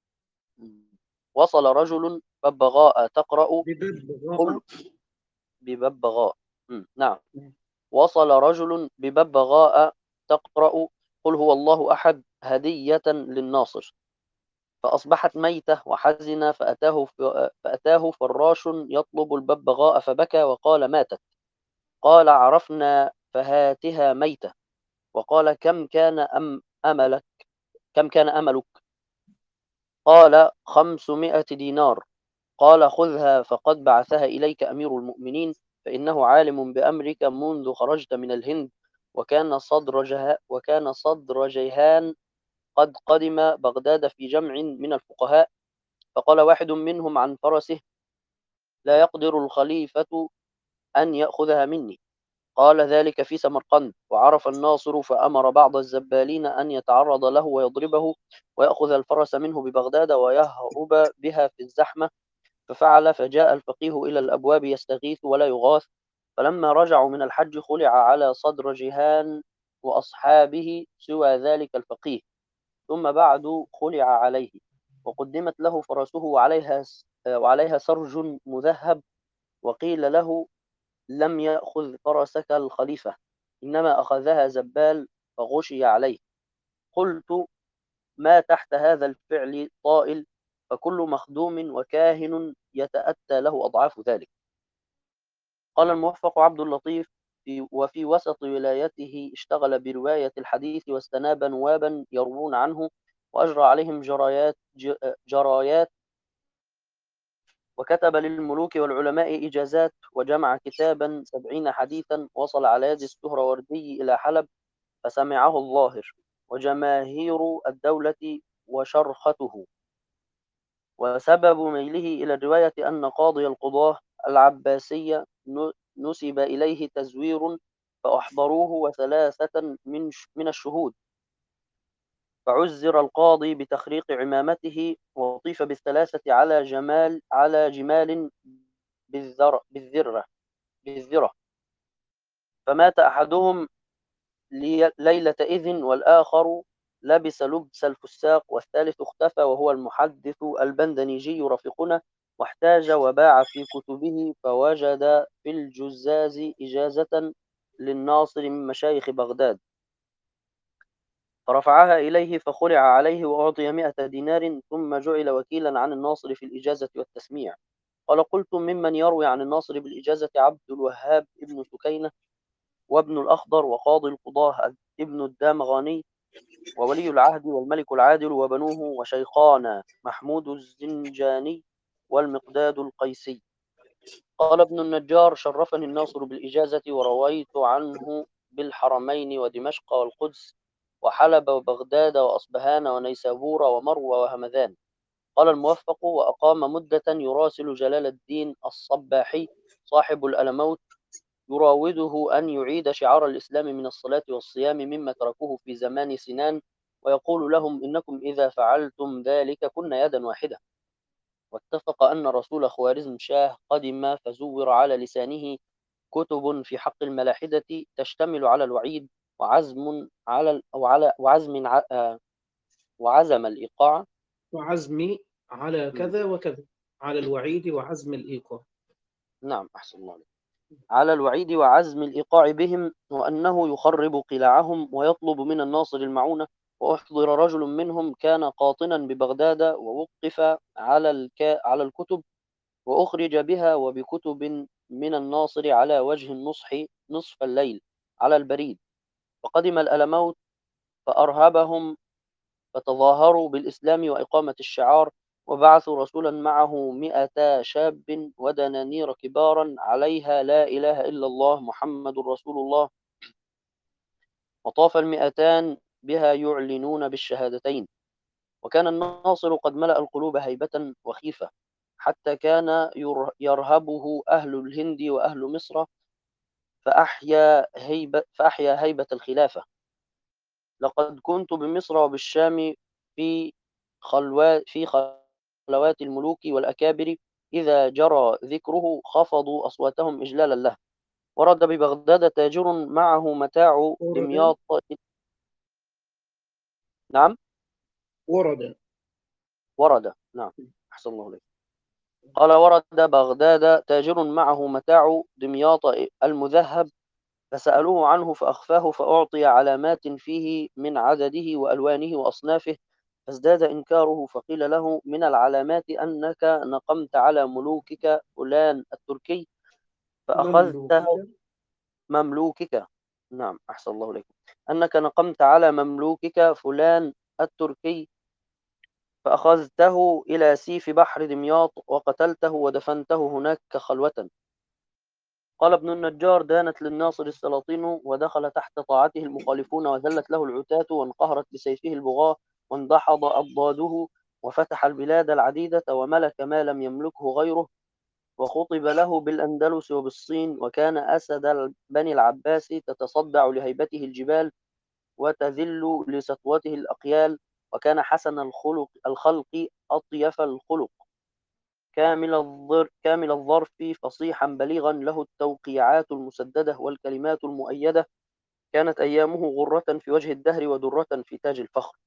[SPEAKER 3] وصل رجل ببغاء تقرأ
[SPEAKER 1] بببغاء.
[SPEAKER 3] قل بببغاء م، نعم وصل رجل بببغاء تقرأ قل هو الله أحد هدية للناصر، فأصبحت ميتة وحزن، فأتاه, فأتاه فراش يطلب الببغاء فبكى وقال ماتت. قال عرفنا فهاتها ميتة. وقال كم كان أم أملك كم كان أملك قال خمسمائة دينار. قال خذها فقد بعثها إليك أمير المؤمنين، فإنه عالم بأمرك منذ خرجت من الهند. وكان صدر جه... وكان صدر جيهان قد قدم بغداد في جمع من الفقهاء. فقال واحد منهم عن فرسه لا يقدر الخليفة أن يأخذها مني. قال ذلك في سمرقند. وعرف الناصر فأمر بعض الزبالين أن يتعرض له ويضربه ويأخذ الفرس منه ببغداد ويهرب بها في الزحمة. ففعل، فجاء الفقيه إلى الأبواب يستغيث ولا يغاث. فلما رجعوا من الحج خلع على صدر جيهان وأصحابه سوى ذلك الفقيه، ثم بعد خلع عليه، وقدمت له فرسه وعليها وعليها سرج مذهب. وقيل له لم يأخذ فرسك الخليفة، إنما أخذها زبال فغشي عليه. قلت ما تحت هذا الفعل طائل، فكل مخدوم وكاهن يتأتى له أضعاف ذلك. قال الموفق عبد اللطيف في وفي وسط ولايته اشتغل برواية الحديث واستناب نوابا يروون عنه، وأجرى عليهم جرايات جرايات وكتب للملوك والعلماء إجازات، وجمع كتابا سبعين حديثا وصل على يد السهروردي إلى حلب، فسمعه الظاهر وجماهير الدولة وشرخته. وسبب ميله إلى الرواية أن قاضي القضاة العباسية نسب إليه تزوير، فأحضروه وثلاثة من من الشهود، فعزر القاضي بتخريق عمامته، وأطيف بالثلاثة على جمال على جمال بالذرة بالذرة بالذرة فمات أحدهم ليلة إذن، والآخر لبس لبس الفساق، والثالث اختفى وهو المحدث البندنيجي رفيقنا، واحتاج وباع في كتبه، فوجد في الجزاز إجازة للناصر من مشايخ بغداد، فرفعها إليه فخلع عليه وأعطي مئة دينار، ثم جعل وكيلا عن الناصر في الإجازة والتسميع. قال قلت ممن يروي عن الناصر بالإجازة عبد الوهاب ابن سكينة، وابن الأخضر، وقاضي القضاة ابن الدامغاني، وولي العهد والملك العادل وبنوه، وشيخانا محمود الزنجاني والمقداد القيسي. قال ابن النجار شرفني الناصر بالإجازة، ورويت عنه بالحرمين ودمشق والقدس وحلب وبغداد وأصبهان ونيسابور ومروى وهمذان. قال الموفق وأقام مدة يراسل جلال الدين الصباحي صاحب الألموت، يراوده أن يعيد شعار الإسلام من الصلاة والصيام مما تركوه في زمان سنان، ويقول لهم إنكم إذا فعلتم ذلك كنا يدا واحدة. واتفق أن رسول خوارزم شاه قدم، فزور على لسانه كتب في حق الملاحدة تشتمل على الوعيد وعزم على أو على وعزم ع... وعزم الإيقاع
[SPEAKER 1] وعزمي على كذا وكذا، على الوعيد وعزم الإيقاع.
[SPEAKER 3] نعم أحسن الله عليك. على الوعيد وعزم الإيقاع بهم، وأنه يخرب قلاعهم ويطلب من الناصر المعونة. وأحضر رجل منهم كان قاطنا ببغداد، ووقف على الك... على الكتب، وأخرج بها وبكتب من الناصر على وجه النصح نصف الليل على البريد. فقدم الألموت فأرهبهم، فتظاهروا بالإسلام وإقامة الشعار، وبعثوا رسولا معه مئتا شاب ودنانير كبارا عليها لا إله إلا الله محمد رسول الله. وطاف المئتان بها يعلنون بالشهادتين. وكان الناصر قد ملأ القلوب هيبة وخيفة، حتى كان يرهبه أهل الهند وأهل مصر، فأحيا هيبة, فأحيا هيبة الخلافة. لقد كنت بمصر وبالشام في خلوات في خلوات الملوك والأكابر، إذا جرى ذكره خفضوا أصواتهم إجلالا له، ورد ببغداد تاجر معه متاع
[SPEAKER 1] ورد
[SPEAKER 3] دمياط. نعم
[SPEAKER 1] ورد
[SPEAKER 3] ورد نعم أحسن الله عليك. قال ورد بغداد تاجر معه متاع دمياط المذهب، فسألوه عنه فأخفاه، فأعطي علامات فيه من عدده وألوانه وأصنافه، فازداد إنكاره، فقيل له: من العلامات أنك نقمت على ملوكك فلان التركي فأخذته.
[SPEAKER 1] مملوكك.
[SPEAKER 3] مملوكك نعم أحسن الله إليك. أنك نقمت على مملوكك فلان التركي فأخذته إلى سيف بحر دمياط وقتلته ودفنته هناك خلوة. قال ابن النجار: دانت للناصر السلاطين، ودخل تحت طاعته المخالفون، وذلت له العتاة، وانقهرت بسيفه البغاة، واندحض أضداده، وفتح البلاد العديدة، وملك ما لم يملكه غيره، وخطب له بالأندلس وبالصين، وكان أسد بني العباس، تتصدع لهيبته الجبال، وتذل لسطوته الأقيال، وكان حسن الخلق الخلق أطيف الخلق، كامل الظر كامل الظرف، فصيحا بليغا، له التوقيعات المسددة والكلمات المؤيدة، كانت أيامه غرة في وجه الدهر ودرة في تاج الفخر.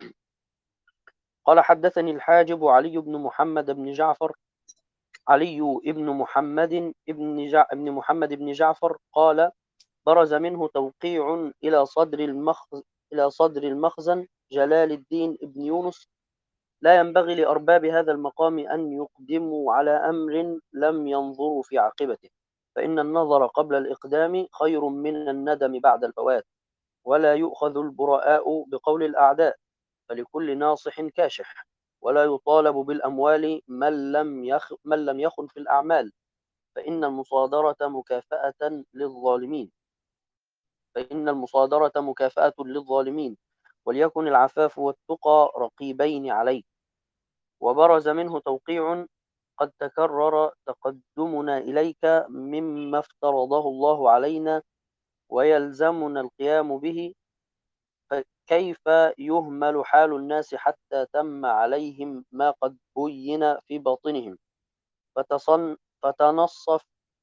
[SPEAKER 3] قال: حدثني الحاجب علي بن محمد بن جعفر علي بن محمد بن, جع... بن محمد بن جعفر قال: برز منه توقيع إلى صدر المخز... إلى صدر المخزن جلال الدين بن يونس: لا ينبغي لأرباب هذا المقام أن يقدموا على أمر لم ينظروا في عاقبته، فإن النظر قبل الإقدام خير من الندم بعد الفوات، ولا يؤخذ البراء بقول الأعداء، فلكل ناصح كاشح، ولا يطالب بالأموال من لم يخ من لم يخن في الأعمال، فإن المصادرة مكافأة للظالمين فإن المصادرة مكافأة للظالمين وليكن العفاف والتقى رقيبين عليه. وبرز منه توقيع: قد تكرر تقدمنا إليك مما افترضه الله علينا ويلزمنا القيام به، فكيف يهمل حال الناس حتى تم عليهم ما قد بين في باطنهم، فتصن فتنصف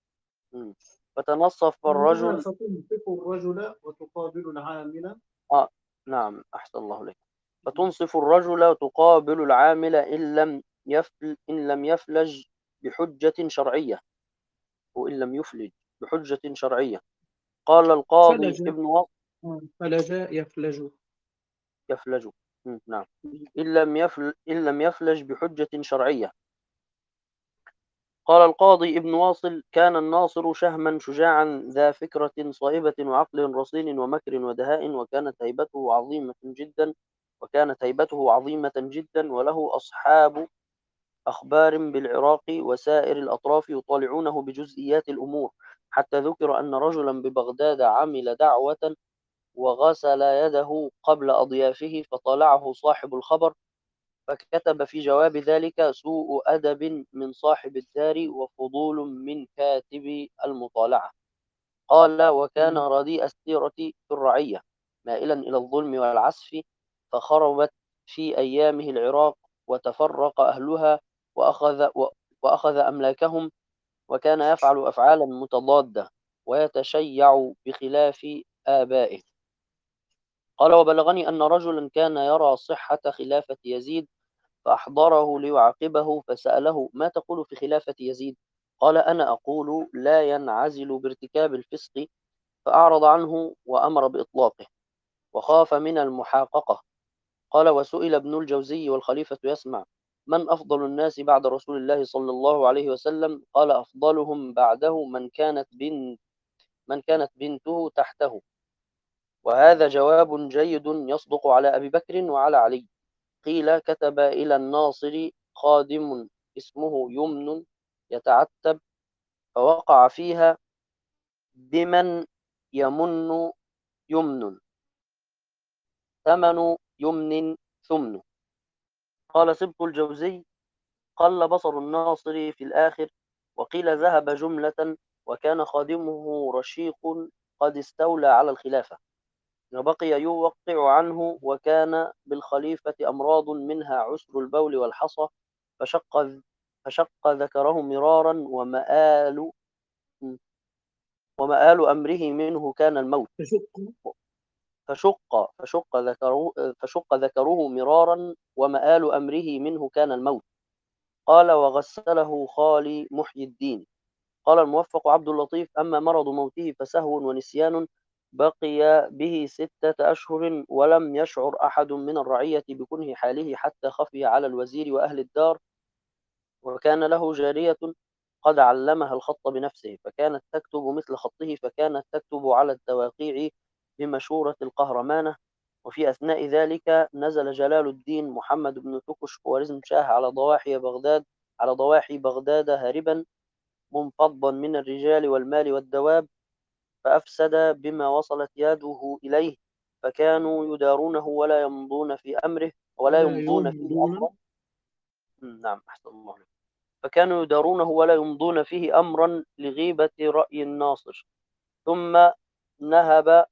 [SPEAKER 3] فتنصف
[SPEAKER 1] معناها
[SPEAKER 3] الرجل.
[SPEAKER 1] فتنصف الرجل وتقابل العامل.
[SPEAKER 3] آه نعم أحسن الله لك. فتنصف الرجل تقابل العامل إن لم يفل إن لم يفلج بحجة شرعية، وإن لم يفلج بحجة شرعية. قال القاضي
[SPEAKER 1] فلج.
[SPEAKER 3] ابن وق
[SPEAKER 1] فلج يفلج.
[SPEAKER 3] يفلج م، نعم إن لم يفل إن لم يفلج بحجة شرعية. قال القاضي ابن واصل: كان الناصر شهما شجاعا ذا فكرة صائبة وعقل رصين ومكر ودهاء، وكانت هيبته عظيمة جدا وكانت هيبته عظيمة جدا وله أصحاب أخبار بالعراق وسائر الأطراف يطالعونه بجزئيات الأمور، حتى ذكر أن رجلا ببغداد عمل دعوة وغسل يده قبل أضيافه، فطالعه صاحب الخبر، فكتب في جواب ذلك: سوء أدب من صاحب الدار وفضول من كاتب المطالعة. قال: وكان رديء السيرة في الرعية، مائلا إلى الظلم والعسف، فخربت في أيامه العراق، وتفرق أهلها، وأخذ, وأخذ أملاكهم، وكان يفعل أفعالا متضادة، ويتشيع بخلاف آبائه. قال: وبلغني أن رجلا كان يرى صحة خلافة يزيد، فأحضره ليعاقبه، فسأله: ما تقول في خلافة يزيد؟ قال: أنا أقول لا ينعزل بارتكاب الفسق، فأعرض عنه وأمر بإطلاقه، وخاف من المحاققة. قال: وسئل ابن الجوزي والخليفة يسمع: من أفضل الناس بعد رسول الله صلى الله عليه وسلم؟ قال: أفضلهم بعده من كانت بنت من كانت بنته تحته. وهذا جواب جيد يصدق على أبي بكر وعلى علي. قيل: كتب إلى الناصر خادم اسمه يمن يتعتب، فوقع فيها: بمن يمن يمن، ثمن يمن ثمن. قال سبط الجوزي: قل بصر الناصر في الآخر. وقيل: ذهب جملة، وكان خادمه رشيق قد استولى على الخلافة، وبقي يوقع عنه، وكان بالخليفة أمراض منها عسر البول والحصى، فشق فشق ذكره مرارا ومآل ومآل أمره منه كان الموت.
[SPEAKER 1] تشق
[SPEAKER 3] فشق فشق ذكره فشق ذكره مرارا ومآل أمره منه كان الموت. قال وغسله خالي محيي الدين. قال الموفق عبد اللطيف أما مرض موته فسهو ونسيان بقي به ستة أشهر ولم يشعر أحد من الرعية بكنه حاله حتى خفي على الوزير وأهل الدار، وكان له جارية قد علمها الخط بنفسه فكانت تكتب مثل خطه، فكانت تكتب على التواقيع بمشورة القهرمانة. وفي أثناء ذلك نزل جلال الدين محمد بن تكش خوارزم شاه على ضواحي بغداد على ضواحي بغداد هاربا منفضا من الرجال والمال والدواب، فأفسد بما وصلت يده إليه، فكانوا يدارونه ولا يمضون في أمره ولا
[SPEAKER 1] ولا
[SPEAKER 3] يمضون فيه
[SPEAKER 1] يمضون.
[SPEAKER 3] أمرا. نعم أحسن الله عليك. فكانوا يدارونه ولا يمضون فيه أمرا لغيبة رأي الناصر. ثم نهب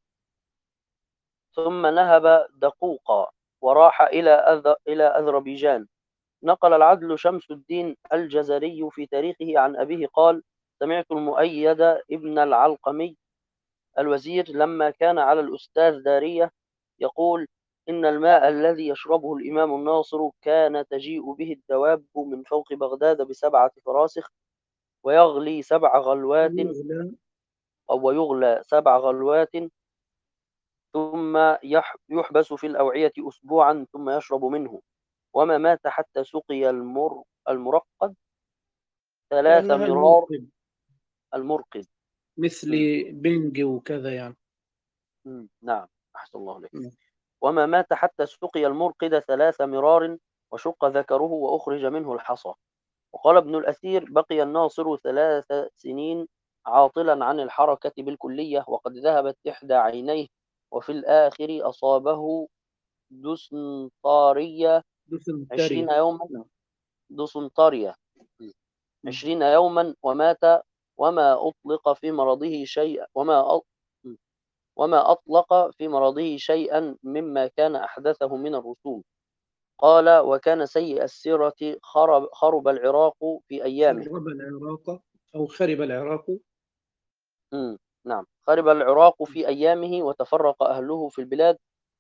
[SPEAKER 3] ثم نهب دقوقا وراح إلى أذ... إلى أذربيجان. نقل العدل شمس الدين الجزري في تاريخه عن أبيه قال: سمعت المؤيد ابن العلقمي الوزير لما كان على الأستاذ دارية يقول: إن الماء الذي يشربه الإمام الناصر كان تجيء به الدواب من فوق بغداد بسبعة فراسخ ويغلي سبع غلوات
[SPEAKER 1] يغلى.
[SPEAKER 3] أو يغلى سبع غلوات ثم يح- يحبس في الأوعية أسبوعا ثم يشرب منه، وما مات حتى سقي المر المرقد ثلاث
[SPEAKER 1] كأنها
[SPEAKER 3] مرار.
[SPEAKER 1] المرقد،
[SPEAKER 3] المرقد.
[SPEAKER 1] مثل
[SPEAKER 3] م-
[SPEAKER 1] بنج وكذا يعني.
[SPEAKER 3] م- نعم أحسن الله عليك.
[SPEAKER 1] م.
[SPEAKER 3] وما مات حتى سقي المرقد ثلاث مرار وشق ذكره وأخرج منه الحصى. وقال ابن الأثير: بقي الناصر ثلاث سنين عاطلا عن الحركة بالكلية وقد ذهبت إحدى عينيه، وفي الآخر أصابه دسنطارية عشرين
[SPEAKER 1] دسنتري.
[SPEAKER 3] يوما.
[SPEAKER 1] نعم.
[SPEAKER 3] دسنطارية
[SPEAKER 1] م.
[SPEAKER 3] عشرين يوما ومات، وما أطلق في مرضه شيئا وما أط... وما أطلق في مرضه شيئا مما كان أحدثه من الرسوم. قال: وكان سيء السيرة خرب, خرب العراق في أيامه.
[SPEAKER 1] خرب العراق أو خرب العراق.
[SPEAKER 3] مم. نعم، خرب العراق في أيامه وتفرق أهله في البلاد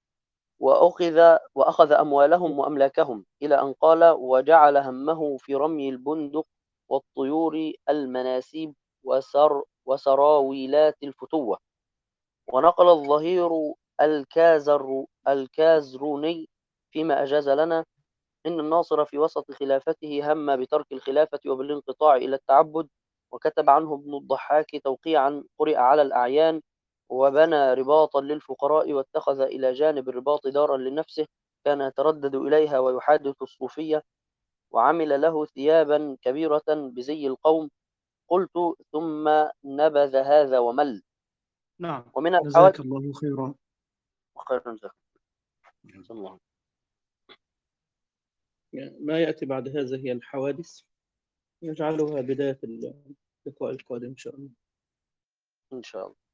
[SPEAKER 3] وأخذ وأخذ أموالهم وأملاكهم، إلى أن قال: وجعل همه في رمي البندق والطيور المناسيب وسر وسراويلات الفتوة. ونقل الظهير الكازر الكازروني فيما أجاز لنا إن الناصر في وسط خلافته هم بترك الخلافة وبالانقطاع إلى التعبد، وكتب عنه ابن الضحاك توقيعا قرئ على الأعيان: وبنى رباطا للفقراء واتخذ إلى جانب الرباط دارا لنفسه كان يتردد إليها ويحادث الصوفية، وعمل له ثيابا كبيرة بزي القوم. قلت: ثم نبذ هذا ومل.
[SPEAKER 1] نعم.
[SPEAKER 3] ومن
[SPEAKER 1] جزاك
[SPEAKER 3] الحوادث
[SPEAKER 1] الله خيرا.
[SPEAKER 3] خيرا جزاكم الله.
[SPEAKER 1] يعني ما يأتي بعد هذا هي الحوادث، نجعلها بداية اللقاء القادم إن شاء الله.
[SPEAKER 3] إن شاء الله.